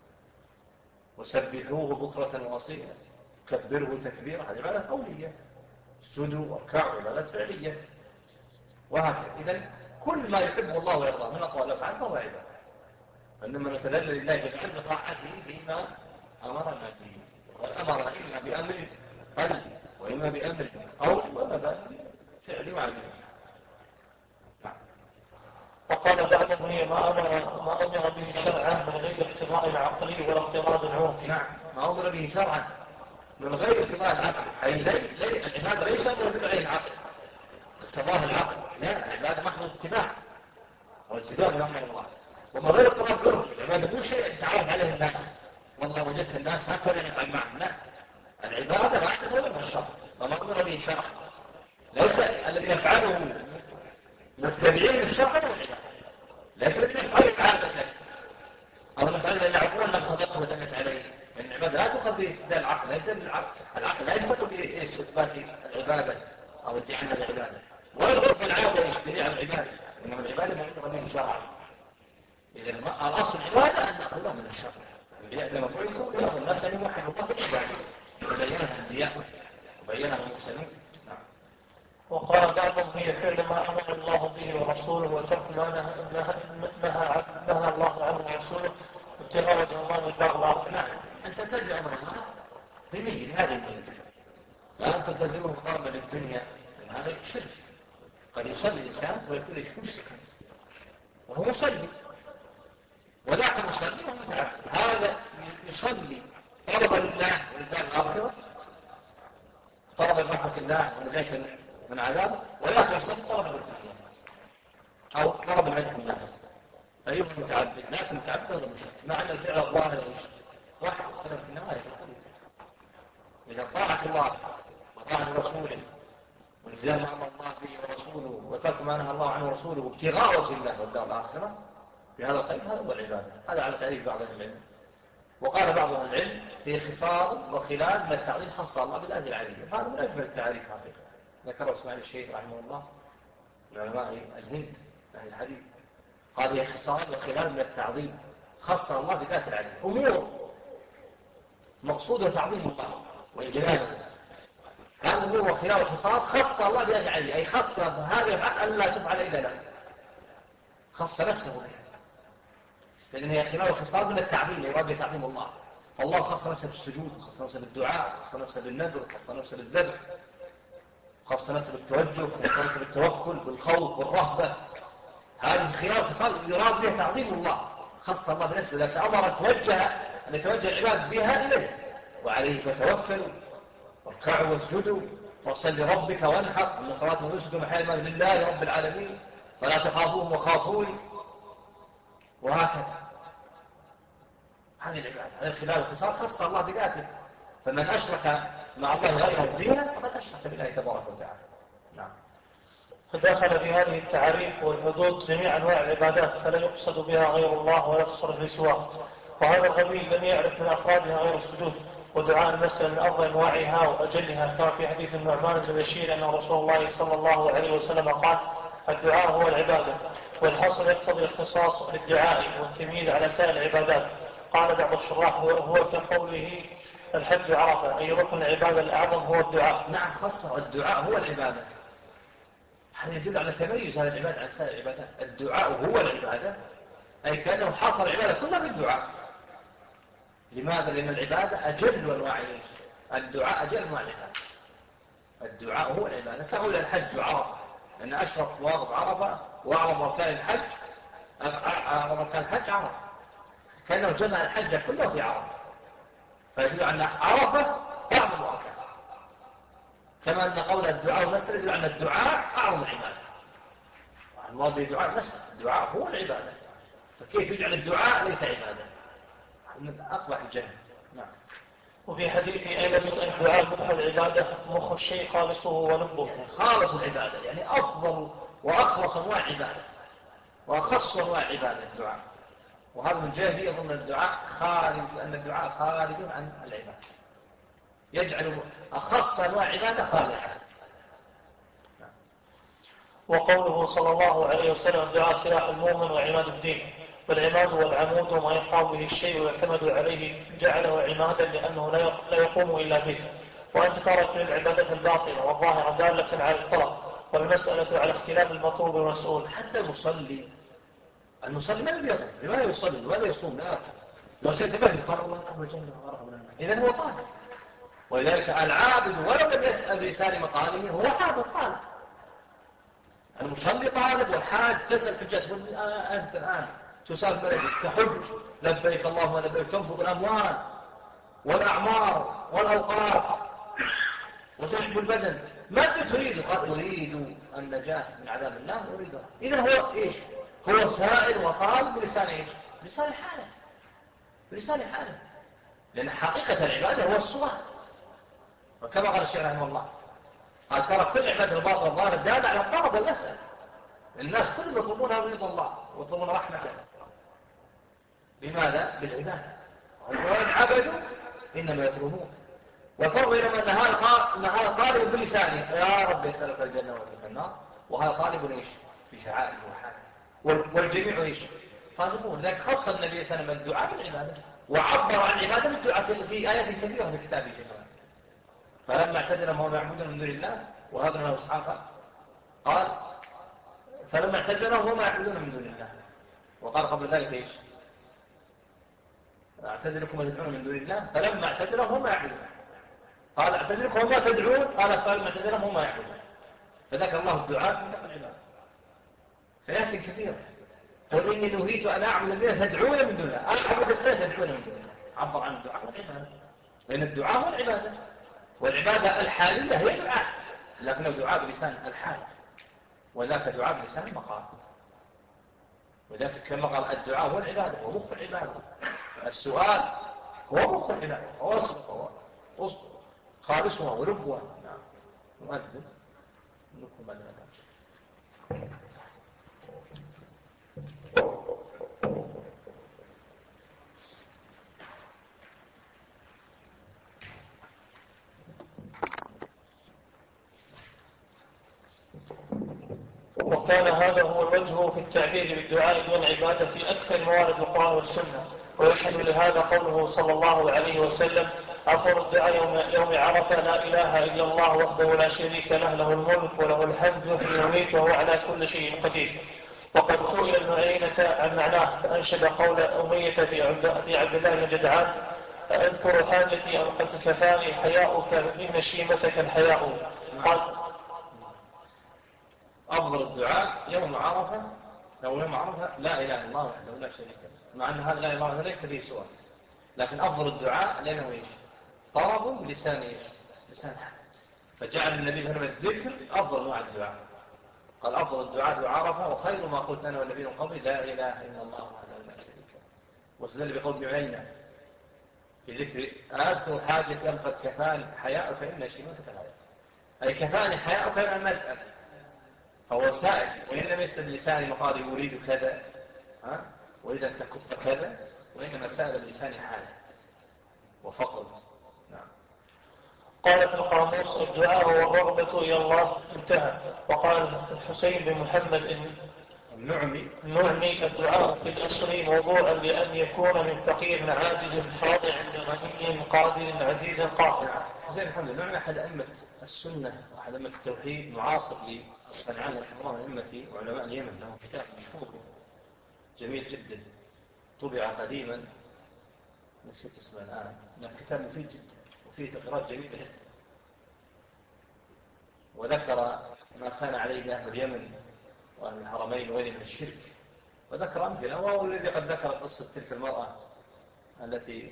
وسبحوه بكرة وأصيلا كبره تكبيرا، هذه عبادة قولية. اسجدوا واركعوا، عبادات فعلية، وهكذا. إذن كل ما يحبه الله ويرضاه من أقوال الأفعال فهو عبادة. عندما نتذلل لله جل وعلا بطاعته فيما أمرنا به، وأمر إما بأمر قلبي وإما بأمر قول وإما فعل وعمل. وقال بعضهم هي ما أمر به شرعا من غير اقتضاء العقلي ولا اقتضاء العرفي. نعم، ما أمر به شرعا من غير اقتضاء العقل، أي العبادة ليس أمر بغير العقل اقتضاء العقل، لا، العبادة محض اتباع والالتزام بأمر الله، ومن غير اقتضاء العرف. العبادة مو شيء تعرف عليه الناس، والله وجدت الناس هكذا يفعل معهم، لا، العبادة ما تدخل من الشرع وما أمر به شرعا، ليس الذي يفعله متبعين للشرع ولا العبادة، ليس الذي يفعله عادة أو نفعله لأن عقول لم تضطه ودمت عليه. لأن العبادة لا تؤخذ باستدلال العقل، ليس العقل لا يستطيع في إثبات العبادة أو ادعاء العبادة، ولا العرف العادة يشتري على العبادة، إنما العبادة ما يعتبر به شرعا. إذا الأصل العبادة أن نأخذها من الشرع، لما بعثوا إلى الناس أن يوحدوا الله بالعبادة، وبينها الأنبياء وبينها المرسلون. وقال بعضهم هي فعل ما أمر الله به ورسوله وترك ما نهى الله عنه ورسوله وابتغاء وجه الله والدار الآخرة. نعم، أنت تلزم أمر الله بنية هذه النية، لا أن تلتزمه طلبا للدنيا، هذا شرك. قد يصلي الإنسان ويكون مشركا وهو يصلي، وذاك يصلي وهو متعبد. هذا يصلي طلبا لله وللدار الآخرة، طلبا لرحمة الله ونجاة من عذابه، ولا يصلي طلبا للدنيا أو طلبا لمدح الناس، فأيها متعبد، لكن متعبد هذا مشرك، مع أن الفعل الظاهر واحد اختلف في النهاية. إذا طاعة الله وطاعة رسوله والتزام ما امر الله به ورسوله وترك ما نهى الله عنه ورسوله وابتغاء وجه الله والدار الآخرة بهذا القيد، هذا هو العبادة. هذا على تعريف بعض أهل العلم. وقال بعض أهل العلم في خصال وخلال من التعظيم خص الله بالذات العلية، هذا من أجمل التعريف حقيقة. ذكره اسماعيل الشيخ رحمه الله من علماء الهند أهل الحديث، قال هي خصال وخلال من التعظيم خص الله بذات العلية، أمور مقصود تعظيم الله وإجلاله. هذا الأمور وخلال الخصال خص الله بذات العلية، أي خص هذه الحق أن لا تفعل إلا له، خص نفسه بها. لأن هي خلال الخصال من التعظيم، يراد تعظيم الله. فالله خص نفسه بالسجود، خص نفسه بالدعاء، خص نفسه بالنذر، خص نفسه بالذبح، خص نفسه بالتوجه، خص نفسه بالتوكل، بالخوف، بالرهبة. هذه خلال الخصال يراد بها تعظيم الله، خص الله بنفسه، لذلك أمر أن يتوجه العباد بها إليه. وعليه فتوكلوا واركعوا واسجدوا فصل لربك وانحر، ان صلاه ونسك ومحياي لله رب العالمين فلا تخافوهم وخافوني. وهكذا هذه العباده، هذا خلال الخصال خص الله بذاته. فمن اشرك مع الله غيره فيها فقد اشرك بالله تبارك وتعالى. نعم. فدخل في هذه التعريف والحدود جميع أنواع العبادات، فلا يقصد بها غير الله ولا تصرف لسواه. وهذا القبيل لم يعرف من أفرادها غير السجود ودعاء المسألة من أفضل أنواعها وأجلها، كما في حديث النعمان بن بشير أن رسول الله صلى الله عليه وسلم قال: الدعاء هو العبادة. والحصر يقتضي الاختصاص للدعاء والتمييز على سائر العبادات. قال بعض الشراح: هو كقوله الحج عرفة، أي ركن العبادة الأعظم هو الدعاء. نعم، خاصة الدعاء هو العبادة. هذا يدل على تميز هذا العبادة عن سائر العبادات. الدعاء هو العبادة، أي كأنه حاصر العبادة كلها بالدعاء. لماذا؟ لأن العبادة أجل أنواع الدعاء، أجل أنواع العبادة. الدعاء هو العبادة. فهو الحج عرفة، لأن أشرف مواقف عرفة وأعظم أركان الحج، أعظم أركان الحج عرفة، كأنه جمع الحج كله في عرفة، فيدل أن عرفة أعظم أركان. كما أن قول الدعاء والمسألة يدل أن الدعاء أعظم العبادة. المراد بالدعاء المسألة، الدعاء هو العبادة، فكيف يجعل الدعاء ليس عبادة؟ من أقبح الجهل. نعم. وفي حديث أيضا الدعاء مخ العبادة، مخ الشيء خالصه ولبه. خالص العبادة يعني أفضل وأخلص أنواع العبادة وأخص أنواع العبادة الدعاء. وهذا من جهة يظن الدعاء خارج، أن الدعاء خارج عن العبادة، يجعل أخص أنواع العبادة خارجة. وقوله صلى الله عليه وسلم: الدعاء سلاح المؤمن وعماد الدين. والعماد والعمود وما يقام به الشيء ويعتمد عليه جعله عمادا، لأنه لا يقوم إلا به. وأنت ترك للعبادة الباطنة والظاهرة دالة على الطلب، والمسألة على اختلاف المطلوب والمسؤول. حتى المصلي ما الذي يصلي؟ لماذا يصلي؟ لماذا يصوم؟ لا يركع. لو سيتبهل قال الله رحمه الجنة ورحمه النار، إذن هو طالب. ولذلك العابد ولو لم يسأل بلسان مقاله هو عابد طالب. المصلي طالب، والحاج تسأل في الجسد. أنت الآن تسافر تحج، لبيك اللهم لبيك، تنفض الأموال والأعمار والأوقات وتحب البدن، ماذا تريد؟ قال: أريد النجاة من عذاب الله أريد. إذن هو إيش؟ هو سائل وطالب بلسان إيش؟ بلسان حاله، بلسان حاله. لأن حقيقة العبادة هو السؤال. وكما قال الشيخ رحمه الله قال: ترى كل عبادة الباطل الظاهر دال على الطلب والمسألة. الناس كلهم يطلبونها برضا الله ويطلبون رحمته. لماذا؟ بالعبادة. وإن عبدوا إنما يطلبون. وفرق بينما أن هذا طالب بلسانه يا رب يسألك الجنة ويسألك النار، وهذا طالب إيش؟ بشعائر وحاله. والجميع إيش؟ طالبون. لذلك خص النبي صلى الله عليه وسلم الدعاء بالعبادة، وعبر عن العبادة بالدعاء في آيات كثيرة في كتابه جل. فلما اعتزلهم وهم يعبدون من دون الله، وهذا له إسحاق قال: فلما اعتزلهم وهم يعبدون من دون الله. وقال قبل ذلك إيش؟ اعتزلكم وتدعون من دون الله، فلما اعتزلهم وهم يعبدون. قال: اعتزلكم وما تدعون، قال: فلما اعتزلهم وهم يعبدون. فذكر الله الدعاء من ذكر العبادة فيأتي كثيرا. قل إني نهيت أن أعبد الذين تدعون من دون الله، أعبد الذين تدعون من دون الله. عبر عن الدعاء والعبادة، لأن الدعاء هو العبادة، والعبادة الحالية هي دعاء، لكنه دعاء بلسان الحال، وذاك دعاء بلسان المقام. وذاك كما قال: الدعاء هو العبادة ومخ العبادة. السؤال هو مخ العبادة، هو خالصها ولبها. نعم. مؤذن لكم الأذان. وكان هذا هو الوجه في التعبير بالدعاء والعبادة في أكثر موارد القرآن والسنة. ويشهد لهذا قوله صلى الله عليه وسلم: أفضل الدعاء يوم عرفة لا إله إلا الله وحده لا شريك له، له الملك وله الحمد يحيي ويميت وهو على كل شيء قدير. وقد سئل ابن عيينة عن معناه فأنشد قول أمية في عبد الله بن جدعان: أذكر حاجتي أن قد كفاني حياؤك إن شيمتك الحياء. قال: أفضل الدعاء يوم عرفة، أو يوم عرفة لا إله إلا الله وحده لا شريك له، مع أن هذا لا إله إلا الله ليس فيه سؤال، لكن أفضل الدعاء لأنه إيش؟ طلب بلسان إيش؟ لسان حال. فجعل النبي صلى الله عليه وسلم الذكر أفضل أنواع الدعاء. قال: أفضل الدعاء دعاء عرفة، وخير ما قلت أنا والنبي من قبلي لا إله إلا الله وحده لا شريك له. واستدل بقول ابن عيينة في ذكر: أذكر حاجتي أن قد كفاني حياؤك إن شيمتك الحياء، أي كفاني حياؤك أن أسأل، فهو سائل، وإن لم يسأل لساني مقال يريد كذا وإذا أن تكف كذا، وإنما سأل اللسان حاله وفقر. نعم. قال في القاموس: الدعاء هو الرغبة إلى الله. انتهى. وقال الحسين بن محمد النعمي: الدعاء في الأصل موضوعا لأن يكون من فقير عاجز خاضع لغني قادر عزيز قاهر. زين الحمد لله. أحد أئمة السنة وأحد أئمة التوحيد معاصر للصنعاني رحمه الله من أئمة وعلماء اليمن، له كتاب مشهور جميل جدا طبع قديما، نسيت اسمه الآن، لكن كتاب مفيد جدا وفيه تقريرات جميلة جدا، وذكر ما كان عليه أهل اليمن وأهل الحرمين وغيرهم من الشرك، وذكر أمثلة، وهو الذي قد ذكر قصة تلك المرأة التي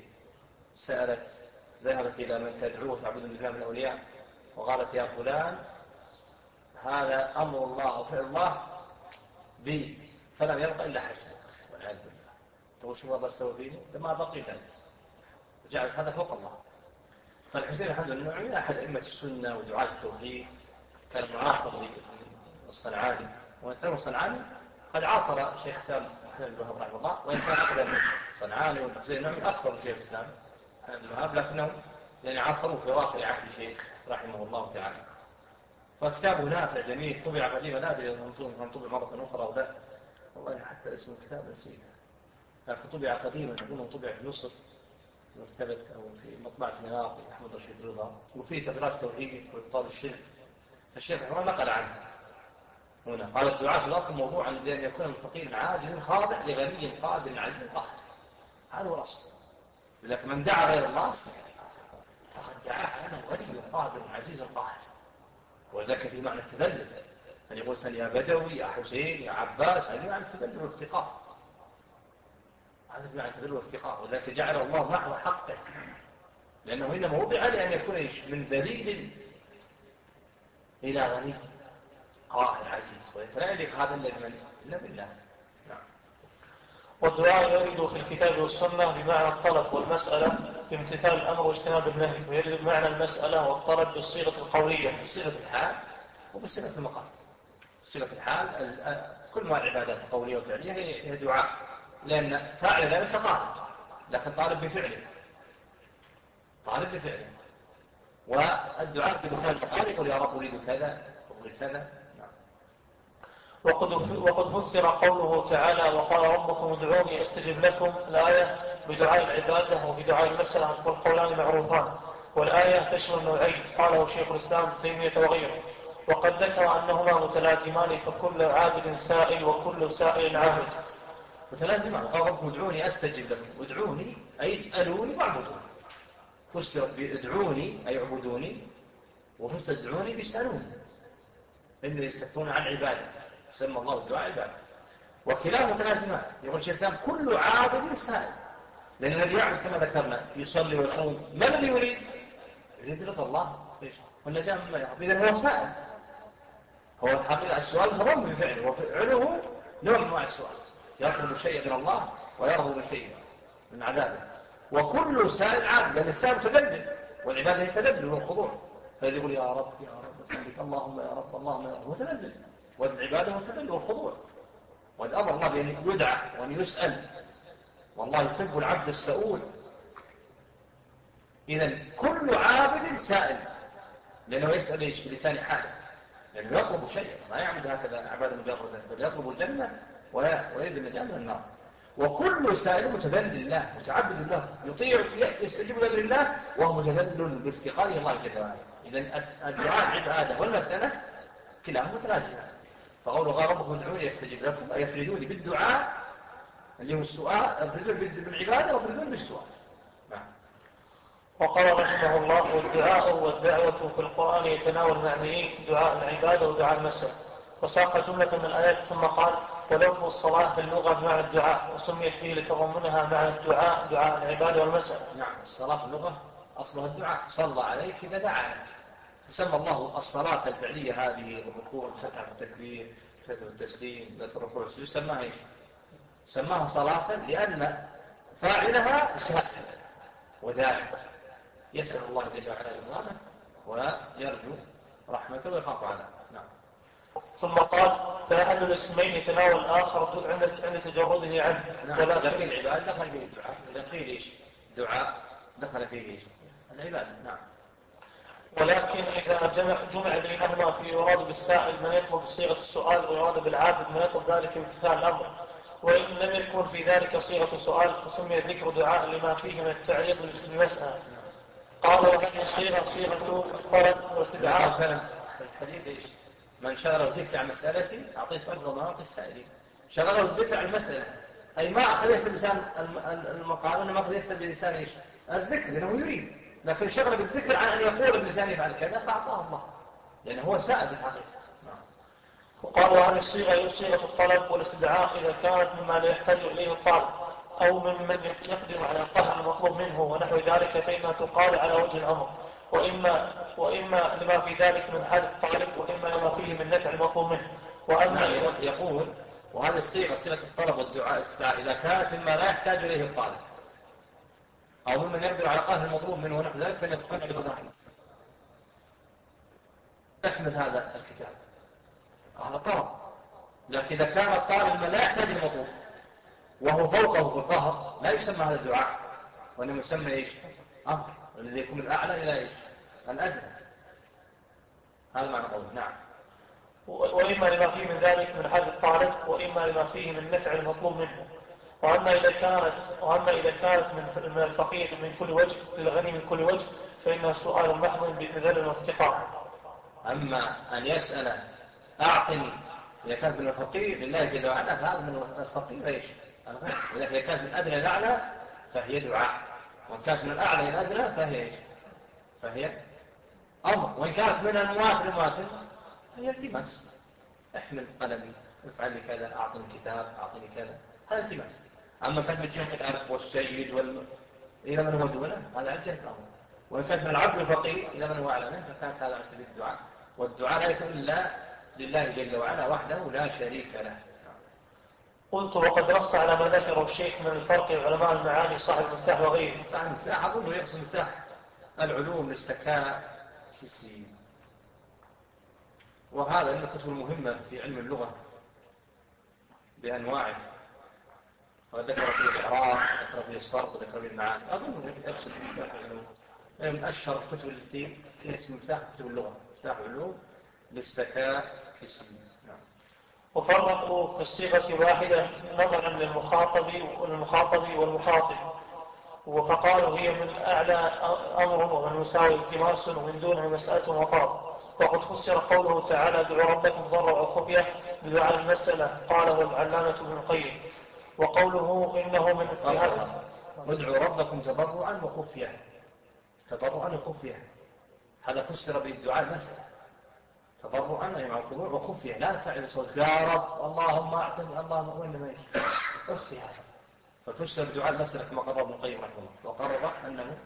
ذهبت إلى من تدعوه وتعبد الله من الأولياء وقالت: يا فلان هذا أمر الله وفعل الله بي، فلم يبقى إلا حسبك، والعياذ بالله. تقول شو الله سوى فيه؟ لما بقي ذلك، وجعلت هذا فوق الله. فالحسين الحمد لله أحد أئمة السنة ودعاة التوحيد، كان معاصر للصنعاني، وأنتم الصنعاني قد عاصر شيخ الإسلام محمد بن وهاب رحمه الله، وإن كان أقدم من الصنعاني والحسين النعمي أكبر من شيخ الإسلام محمد بن وهاب، لكنهم يعني عاصروا في أواخر عهد الشيخ رحمه الله تعالى. فكتابه نافع جميل، طبع قديما، لا أدري أن طبع مرة أخرى أو لا، والله حتى اسم الكتاب نسيته، لكن طبع قديما، أظن طبع في مصر في مكتبة أو في مطبعة نواقي أحمد رشيد رضا، وفيه تقريرات توحيد وإبطال الشرك. فالشيخ رحمه الله نقل عنه هنا، قال: الدعاء في الأصل موضوعا لأن يكون الفقير عاجز خاضع لغني قادر عزيز قاهر. هذا هو الأصل. لكن من دعا غير الله فقد دعا أنا غني قادر عزيز قاهر، وذلك في معنى التذلل، أن يقول سن يا بدوي يا حسين يا عباس، هذا معنى التذلل والافتقار، هذا معنى التذلل والافتقار، وذلك جعل الله محو حقه، لأنه إنما وضع لأن يكون من ذليل إلى غني قاهر عزيز، ولا يليق هذا إلا بالله. نعم. والدعاء يرد في الكتاب والسنة بمعنى الطلب والمسألة في امتثال الأمر واجتناب النهي، ويرد بمعنى المسألة والطلب بالصيغة القولية، بصيغة الحال وبصيغة المقام. بصيغة الحال كل ما العبادات القولية والفعلية هي دعاء، لأن فاعل ذلك طالب، لكن طالب بفعله، والدعاء بلسان القول يقول: يا رب أريد كذا أريد كذا. وقد فسر قوله تعالى: وقال ربكم ادعوني استجب لكم، الآية بدعاء العبادة وبدعاء المسألة، والقولان معروفان، والآية تشمل نوعين قاله شيخ الإسلام ابن تيمية وغيره، وقد ذكر أنهما متلازمان، فكل عابد سائل وكل سائل عابد. متلازمان. قال ربكم ادعوني استجب لكم، ادعوني أي اسألوني واعبدوني، فسرت بادعوني أي اعبدوني، وفسرت ادعوني بيسألوني، إن يستكبرون عن عبادته، سمى الله الدعاء عبادة، وكلاهما متلازمان. يقول الشيخ الإسلام: كل عابد سائل، لأن الذي يعبد كما ذكرنا يصلي ويصوم، ما الذي يريد رضا الله والنجاة مما يعبد، إذن هو سائل. هو الحقيقة السؤال تضم بفعله، وفعله نوع من أنواع السؤال، يطلب شيء من الله ويرغب شيء من عذابه. وكل سائل عابد، لأن السائل متذلل، والعبادة هي التذلل والخضوع، فالذي يقول: يا رب يا رب اللهم يا رب اللهم يا رب، هو تذلل، والعبادة هو التذلل والخضوع. وقد أمر الله بأن يدعى وأن يسأل، والله يحب العبد السؤول. إذن كل عابد سائل، لأنه يسأل إيش؟ بلسان حاله، لأنه يطلب شيئا، ما يعبد هكذا عبادة مجردا، بل يطلب الجنة ويريد النجاة من النار. وكل سائل متذلل لله متعبد لله، يطيع يستجيب لأمر الله، وهو متذلل بافتقاره الله جل وعلا. إذن الدعاء عبادة والمسألة كلاهما متلازمان، فقولوا قال ربكم ادعوني يستجيب لكم، أي يفردوني بالدعاء اللي هو السؤال، يفردون بالعبادة ويفردون بالسؤال. نعم. وقال رحمه الله: والدعاء والدعوة في القرآن يتناول معنيين: دعاء العبادة ودعاء المسألة. وساق جملة من الآيات ثم قال: ولفظ الصلاة في اللغة بمعنى الدعاء، وسميت فيه لتضمنها معنى الدعاء دعاء العبادة والمسألة. نعم. الصلاة في اللغة أصلها الدعاء، صلى عليك إذا دعا لك، فسمى الله الصلاة الفعلية هذه الركوع، الفتح والتكبير، الفتح والتسليم، لا الركوع والسجود، سماها ايش؟ سماها صلاة لأن فاعلها شاكر وداعي يسأل الله جل وعلا رضوانه ويرجو رحمته ويخاف عذابه. نعم. ثم قال: فأحد الاسمين يتناول الآخر عند تجرده عنه. نعم. إذا قيل العبادة دخل فيه الدعاء، إذا قيل ايش؟ دعاء دخل فيه ايش؟ العبادة. نعم. ولكن إذا جمع بينهما في يراد بالسائل من يطلب بصيغة السؤال ويراد بالعابد من يطلب ذلك بامتثال الأمر، وإن لم يكن في ذلك صيغة سؤال فسمي ذكر دعاء لما فيه من التعريض بالمسألة. قال: وهذه صيغة طلب واستدعاء. مثلا الحديث ايش؟ من شغله الذكر عن مسألتي أعطيته أفضل ما أعطي السائلين. شغله الذكر عن المسألة، أي ما أخذ يسأل بلسان المقال، وإنما أخذ يسأل بلسان ايش؟ الذكر، لأنه يريد، لكن شغله بالذكر عن أن يقول بلسانه يفعل كذا فأعطاه الله، لأنه هو سائل بالحقيقة. وقال: وهذه الصيغة هي صيغة الطلب والاستدعاء إذا كانت مما لا يحتاج إليه الطالب، أو ممن يقدر على قهر المطلوب منه ونحو ذلك، فإنها تقال على وجه الأمر، وإما لما في ذلك من حال الطالب، وإما لما فيه من نفع المطلوب منه. وأما يقول: وهذه الصيغة صيغة الطلب والدعاء الاستدعاء إذا كانت مما لا يحتاج إليه الطالب، أو ممن يقدر على قهر المطلوب منه ونحو ذلك، فإنها تقال على وجه الأمر. تحمل هذا الكتاب على طلب، لكن إذا كان الطالب من لا يحتاج المطلوب وهو فوقه في القهر لا يسمى هذا الدعاء، وإنما يسمى إيش؟ أمر، الذي يكون من الأعلى إلى إيش؟ الأدنى. هذا معنى قوله. نعم. وإما لما فيه من ذلك من حال الطالب، وإما لما فيه من نفع المطلوب منه. وأما إذا كانت من الفقير من كل وجه للغني من كل وجه، فإنها سؤال محض بتذلل وافتقار. أما أن يسأل أعطني إذا كانت من الفقير لله جل وعلا، فهذا من الفقير ايش؟ ولكن إذا كانت من الأدنى إلى الأعلى فهي دعاء، وإن كانت من الأعلى إلى الأدنى فهي ايش؟ فهي أمر، وإن كانت من المواطن فهي التماس. احمل قلمي، افعل لي كذا، أعطني كتاب، أعطني كذا، هذا التماس. أما كانت من جهة الأب والسيد إلى من هو دونه، هذا عن جهة الأمر. وإن كانت من العبد الفقير إلى من هو أعلى منه، فكانت هذا على سبيل الدعاء. والدعاء لا يكون إلا لله جل وعلا وحده لا شريك له. قلت: وقد نص على ما ذكره الشيخ من الفرق علماء المعاني صاحب المفتاح وغيره. المفتاح أظنه يقصد مفتاح العلوم للسكاء كسي، وهذا من الكتب المهمة في علم اللغة بأنواعه، وذكر فيه الإعراب، وذكر فيه الصرف، وذكر فيه المعاني. أظنه يقصد مفتاح العلوم، من أشهر الكتب التي فيها اسم مفتاح كتب اللغة، مفتاح علوم للسكاء كسي. وفرقوا في الصيغة واحدة نظرا للمخاطب والمخاطب، فقالوا: هي من أعلى أمر، ومن يساوي التماس، ومن دونه مسألة وطلب. وقد فسر قوله تعالى: ادعوا ربكم ضرعا وخفية بدعاء المسألة، قاله العلامة ابن القيم. وقوله إنه من اتهام: ادعوا ربكم تضرعا وخفية، تضرعا وخفية، هذا فسر بالدعاء المسألة. تضرعا أي مع الخضوع، وخفية لا تعلن صوت يا رب اللهم أعطني اللهم، وإنما أخفي هذا. ففسر بدعاء المسألة كما قرر ابن القيم رحمه الله، وقرر أنه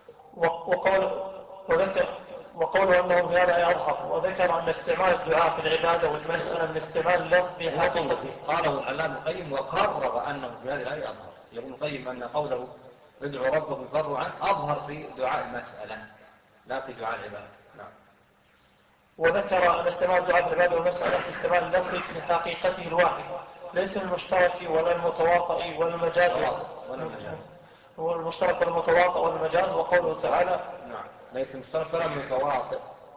وقول أنه بهذا يظهر. وذكر أن استعمال الدعاء في العبادة والمسألة من استعمال اللفظ في حقيقته. قاله العلامة ابن القيم وقرر أنه بهذا لا يظهر. يقول ابن القيم أن قوله ادعوا ربكم تضرعا أظهر في دعاء المسألة لا في دعاء العبادة. نعم. وذكر أن استعمال الدعاء في العبادة والمسألة في استعمال اللفظ في حقيقته الواحد، ليس المشترك ولا المتواطئ ولا المجاز، والمشترك والمتواطئ والمجاز. وقوله تعالى: نعم، ليس المشترك ولا المتواطئ.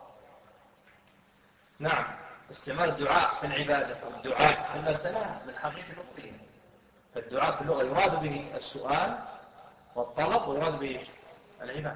نعم. استعمال الدعاء في العبادة والدعاء في المسألة من حقيقة اللغة. فالدعاء في اللغة يراد به السؤال والطلب، ويراد به العبادة.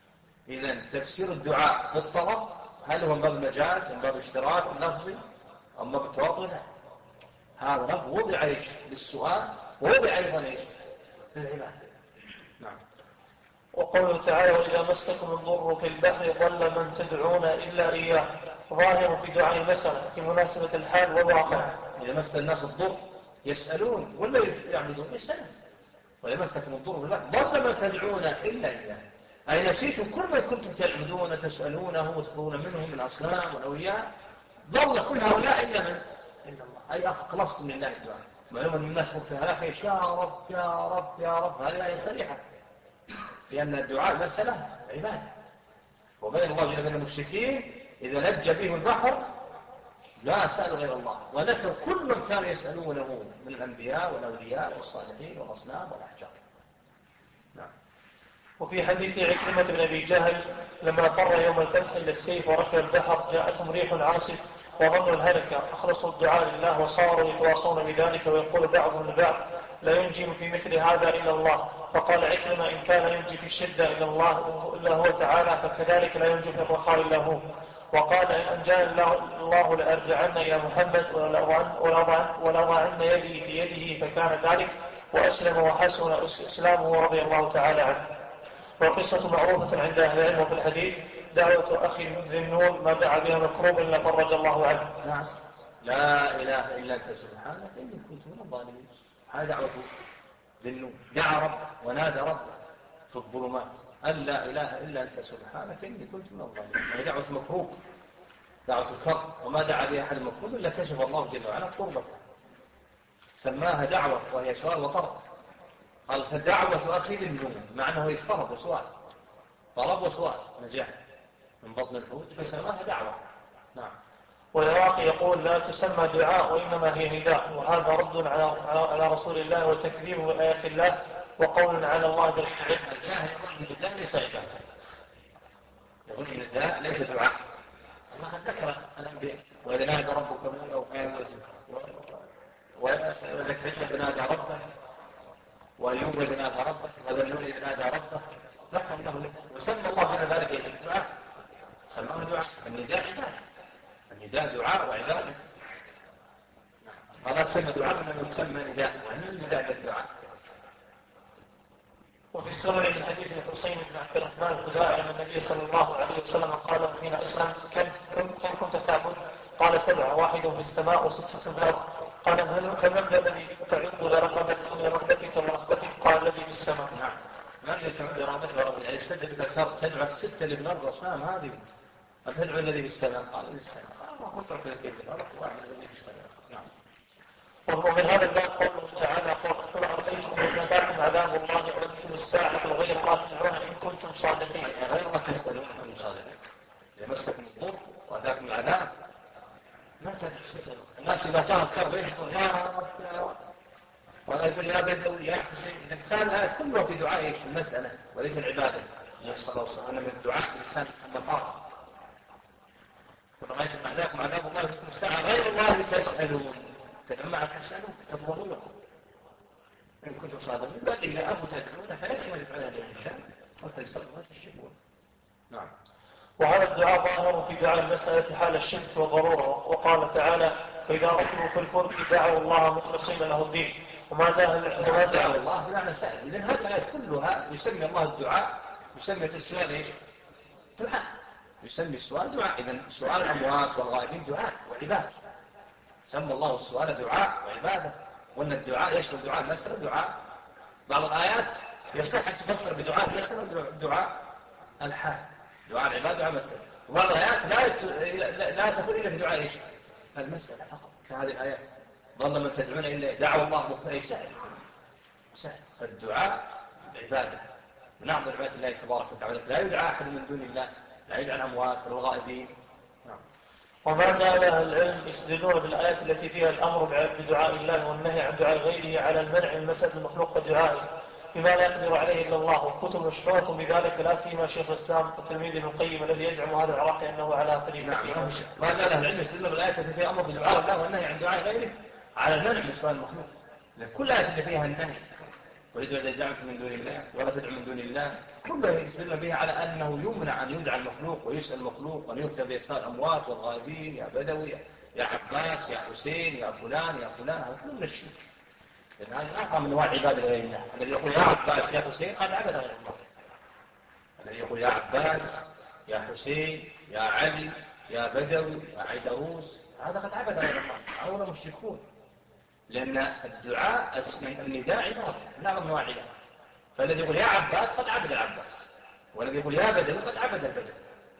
إذن تفسير الدعاء بالطلب هل هو من باب المجاز من باب اشتراك اللفظي أما بالتواطؤ لا. هذا لفظ وضع إيش للسؤال ووضع أيضا إيش للعبادة. نعم. وقوله تعالى وإذا مسكم الضر في البحر ضل من تدعون إلا إياه ظاهر في دعاء المسألة في مناسبة الحال والواقع. إذا مس الناس الضر يسألون ولا يعبدون يسألون. وإذا مسكم الضر في البحر ضل من تدعون إلا إياه أي نسيتم كل ما كنتم تعبدون تسألونه وتطلبون منه من أصنام والأولياء ضل كل هؤلاء إلا من إلا الله أي أخلصتم لله الدعاء. معلوم أن الناس في هلاك يا رب يا رب يا رب هذه آية صريحة لأن الدعاء مسألة عبادة. وبين الله وبين المشركين إذا نجى بهم البحر لا سألوا غير الله ونسوا كل من كانوا يسألونه من الأنبياء والأولياء والصالحين والأصنام والأحجار. نعم. وفي حديث عكرمة بن أبي جهل لما فر يوم الفتح إلى السيف وركب البحر جاءتهم ريح عاصف وظنوا الهلكة أخلصوا الدعاء لله وصاروا يتواصون بذلك ويقول بعضهم لبعض لا ينجي في مثل هذا إلا الله. فقال عكرمة إن كان ينجي في الشدة إلا هو تعالى فكذلك لا ينجي في الرخاء إلا هو. وقال إن أنجاني الله لأرجعن إلى محمد ولأضعن يدي في يده فكان ذلك وأسلم وحسن إسلامه رضي الله تعالى عنه. وقصة معروفة عند أهل العلم في الحديث دعوة أخي ذي النون ما دعا بها مكروب إلا فرج الله عنه. نعم. لا إله إلا أنت سبحانك إني كنت من الظالمين. هذا دعوة ذي النون دعا ربه ونادى ربه في الظلمات أن لا إله إلا أنت سبحانك إني كنت من الظالمين. هذه دعوة مكروب دعوة الكرب وما دعا بها أحد مكروب إلا كشف الله جل وعلا كربته سماها دعوة وهي سؤال وطلب. قال فدعوة أخي ذي النون مع أنه يتفرد وسؤال طلب وسؤال نجاح من بطن الحوت فسماها دعوة. نعم. والعراقي يقول لا تسمى دعاء وإنما هي نداء وهذا رد على رسول الله وتكذيب بآيات الله وقول على الله بالحق. الجاهل يقول النداء ليس عبادة يقول النداء ليس دعاء. الله قد ذكر الأنبياء وإذا نادى ربك من الأوقات وذكرنا إذا نادى ربه وأيوب إذا نادى ربه وذنون إذا نادى ربه ذكر له وسمى الله على ذلك الدعاء سماه دعاء. النداء عبادة النداء دعاء وعبادة. هذا تسمى دعاء من يسمى نداء وأن النداء بالدعاء. وفي السنن من حديث الحسين بن عبد الرحمن الخزاعي أن النبي صلى الله عليه وسلم قال حين أسلم كم كنت تعبد؟ قال 7 واحد في السماء و6 في الأرض. قال فمن الذي تعد لرغبتك ورغبتك؟ قال الذي في السماء. نعم. ما تعد لرغبتك ورغبتك يعني تدعو 6 اللي في الأرض أصنام هذه فتدعو الذي في السماء. قال الذي في السماء. قال الله قلت لك الذي في الأرض واحد الذي في السماء. نعم. ومن هذا الباب قوله تعالى قل أرأيتم إن أتاكم عذاب الله وأنتم الساعة وغير الله تدعون إن كنتم صادقين. غير الله تسألون عن صادقين. إذا مسكم الضر وأتاكم العذاب ما تدعوا الناس إذا كانت كربين يقول يا رب يا رب ولا يقول يا بدوي يا حسين. إذا كان هذا كله في دعاء المسألة وليس العبادة. نسأل الله سبحانه من الدعاء الإنسان الضفار ورأيتم أعداءكم عذاب الله وأنتم الساعة غير الله تسألون. فلما تسألوا تضمنوا لكم إن كنتم صادقين بل إذا أبوا تدعون فلكم يدعون للإنسان وتنسلوا وتشركون. نعم. وهذا الدعاء ظاهر في دعاء المسألة حال الشرك والضرورة. وقال تعالى فإذا ركبوا في الفلك دعوا الله مخلصين له الدين وما زال الله بمعنى سأل. إذن هذه الآيات كلها يسمي الله الدعاء يسمي السؤال إيش؟ دعاء. يسمي السؤال دعاء. إذن سؤال الأموات والغائبين دعاء وعبادة. سمى الله السؤال دعاء وعبادة. وأن الدعاء يشمل دعاء المسألة دعاء. بعض الآيات يصح أن تفسر بدعاء المسألة دعاء الحال دعاء العبادة دعاء المسألة. وبعض الآيات لا تكون إلا في دعاء إيش؟ المسألة فقط كهذه الآيات ظل من تدعون إلا دعوا الله مختلف سهل. الدعاء عبادة من أعظم عبادة الله تبارك وتعالى. لا يدعى أحد من دون الله لا يدعى الأموات ولا الغائبين. نعم. وما زال أهل العلم يستدلون بالآيات التي فيها الأمر بدعاء الله والنهي عن دعاء غيره على المنع من مسألة المخلوق بدعائه بما لا يقدر عليه إلا الله. والكتب مشهورة بذلك لا سيما شيخ الإسلام وتلميذ ابن القيم الذي يزعم هذا العراقي أنه على طريقته. نعم. ما زال أهل العلم يستدلون بالآيات التي فيها الأمر بدعاء الله والنهي عن دعاء غيره على المنع من سؤال المخلوق. لأن كل آية اللي فيها النهي ولدوا إذا زعمت من دون الله ولا تدعو من دون الله، كله يستدل به على أنه يمنع أن يدعى المخلوق ويسأل المخلوق وأن يكتب بأسماء الأموات والغائبين، يا بدوي يا عباس يا حسين يا فلان يا فلان، هذا كله من الشرك. لأن هذا آخر من أنواع العبادة لغير الله. الذي يقول يا عباس يا حسين قد عبد غير الله. الذي يقول يا عباس يا حسين يا علي يا بدوي يا عيدروس هذا قد عبد غير الله، هؤلاء مشركون. لأن الدعاء النداء عبادة من أعظم أنواع العبادة. فالذي يقول يا عباس قد عبد العباس، والذي يقول يا بدوي قد عبد البدوي.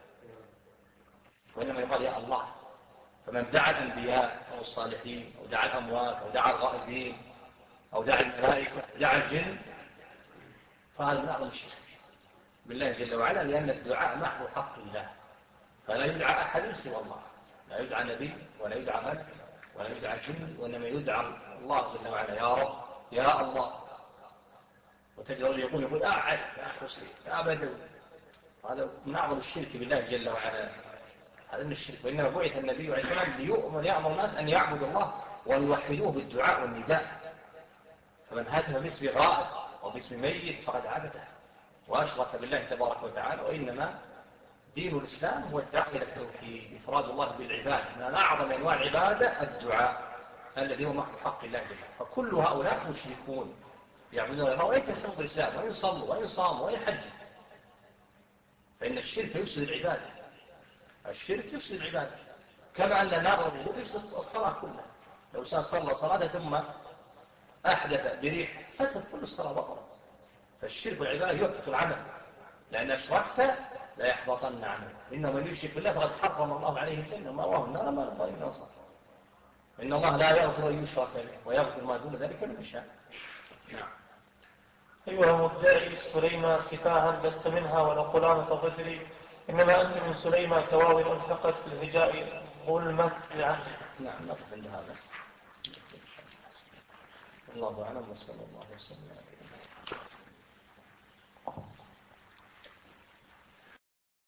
وإنما يقال يا الله. فمن دعا الأنبياء أو الصالحين أو دعا الأموات أو دعا الغائبين أو دعا الملائكة أو دعا الجن فهذا من أعظم الشرك بالله جل وعلا، لأن الدعاء محض حق الله، فلا يدعى أحد سوى الله، لا يدعى نبي ولا يدعى ملك ولا يدعى جن، وإنما يدعى الله جل وعلا يا رب يا الله. وتجد يقول يا علي يا حسين يا بدوي، هذا من أعظم الشرك بالله جل وعلا، هذا من الشرك. وإنما بعث النبي عليه الصلاة والسلام ليأمر الناس أن يعبدوا الله وأن يوحدوه بالدعاء والنداء. فمن هاتف باسم غائب أو باسم ميت فقد عبده وأشرك بالله تبارك وتعالى. وإنما دين الإسلام هو الدعوة إلى التوحيد، إفراد الله بالعبادة. من أعظم أنواع العبادة الدعاء الذي هو محض حق الله جل. فكل هؤلاء مشركون يعبدون الله وإن يتسموا بالإسلام وإن صلوا وإن صاموا وإن حجوا، فإن الشرك يفسد العبادة. الشرك يفسد العبادة كما أن نار الوضوء يفسد الصلاة كلها. لو صلى صلاة ثم أحدث بريح فسد كل الصلاة بطلت. فالشرك والعبادة يحبط العمل، لأن أشركت لا يحبطن عمل. إنه من يشرك بالله فقد حرم الله عليه الجنة ومأواه النار ما للظالمين نصير. إن الله لا يغفر أن يشرك به ويغفر ما دون ذلك لمن يشاء. نعم. أيها المدعي سليمة سفاها لست منها ولا قلامة فجري، إنما أنت من سليمة كواو ألحقت في الهجاء ظلمة لعنه. نعم نقف عند هذا. الله أعلم وصلى الله وسلم.